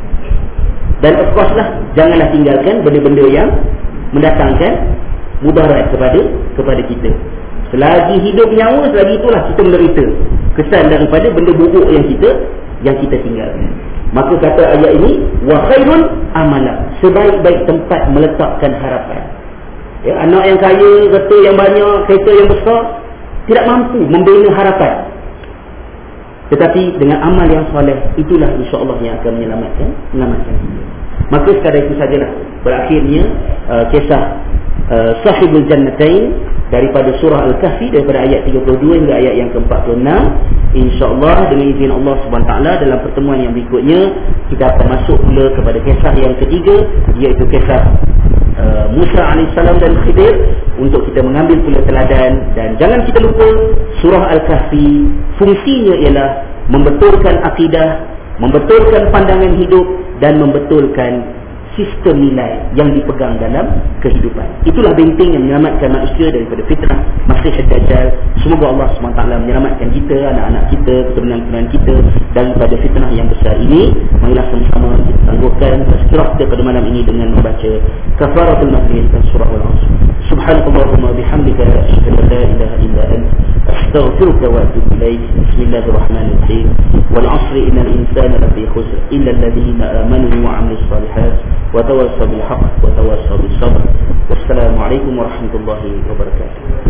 Dan of course lah, janganlah tinggalkan benda-benda yang mendatangkan mudarat kepada kepada kita. Selagi hidup nyawa, selagi itulah kita menderita kesan daripada benda buruk yang kita yang kita tinggalkan. Maka kata ayat ini, wa khairun amalan, sebaik-baik tempat meletakkan harapan. Ya, anak yang kaya, kereta yang banyak, kereta yang besar, tidak mampu membina harapan. Tetapi dengan amal yang soleh, itulah insya-Allah yang akan menyelamatkan menyelamatkan kita. Maka sekadar itu sajalah berakhirnya uh, kisah uh, Sahibul Jannatain daripada surah Al-Kahfi, daripada ayat tiga puluh dua hingga ayat yang ke empat puluh enam. InsyaAllah dengan izin Allah subhanahu wa taala dalam pertemuan yang berikutnya kita akan masuk pula kepada kisah yang ketiga, iaitu kisah uh, Musa alaihissalam dan Khidir, untuk kita mengambil pula teladan. Dan jangan kita lupa, surah Al-Kahfi fungsinya ialah membetulkan akidah, membetulkan pandangan hidup, dan membetulkan sistem nilai yang dipegang dalam kehidupan. Itulah benteng yang menyelamatkan manusia daripada fitnah Masih Dajjal. Semoga Allah subhanahu wa taala menyelamatkan kita, anak-anak kita, keturunan-keturunan kita daripada fitnah yang besar ini. Marilah sama-sama kita tangguhkan tazkirah kita pada malam ini dengan membaca kafaratul majlis dan surah Al-Asr. Subhanallahumma bihamdika asyhadu an la ilaha illa anta astaghfiruka wa atubu ilaik. Bismillahirrahmanirrahim. Wal 'asri innal insana lafi khusr illa alladhina amanu wa 'amilus shalihat wa tawassaw bil haqq wa tawassaw bis sabr. Wassalamu alaikum warahmatullahi wabarakatuh.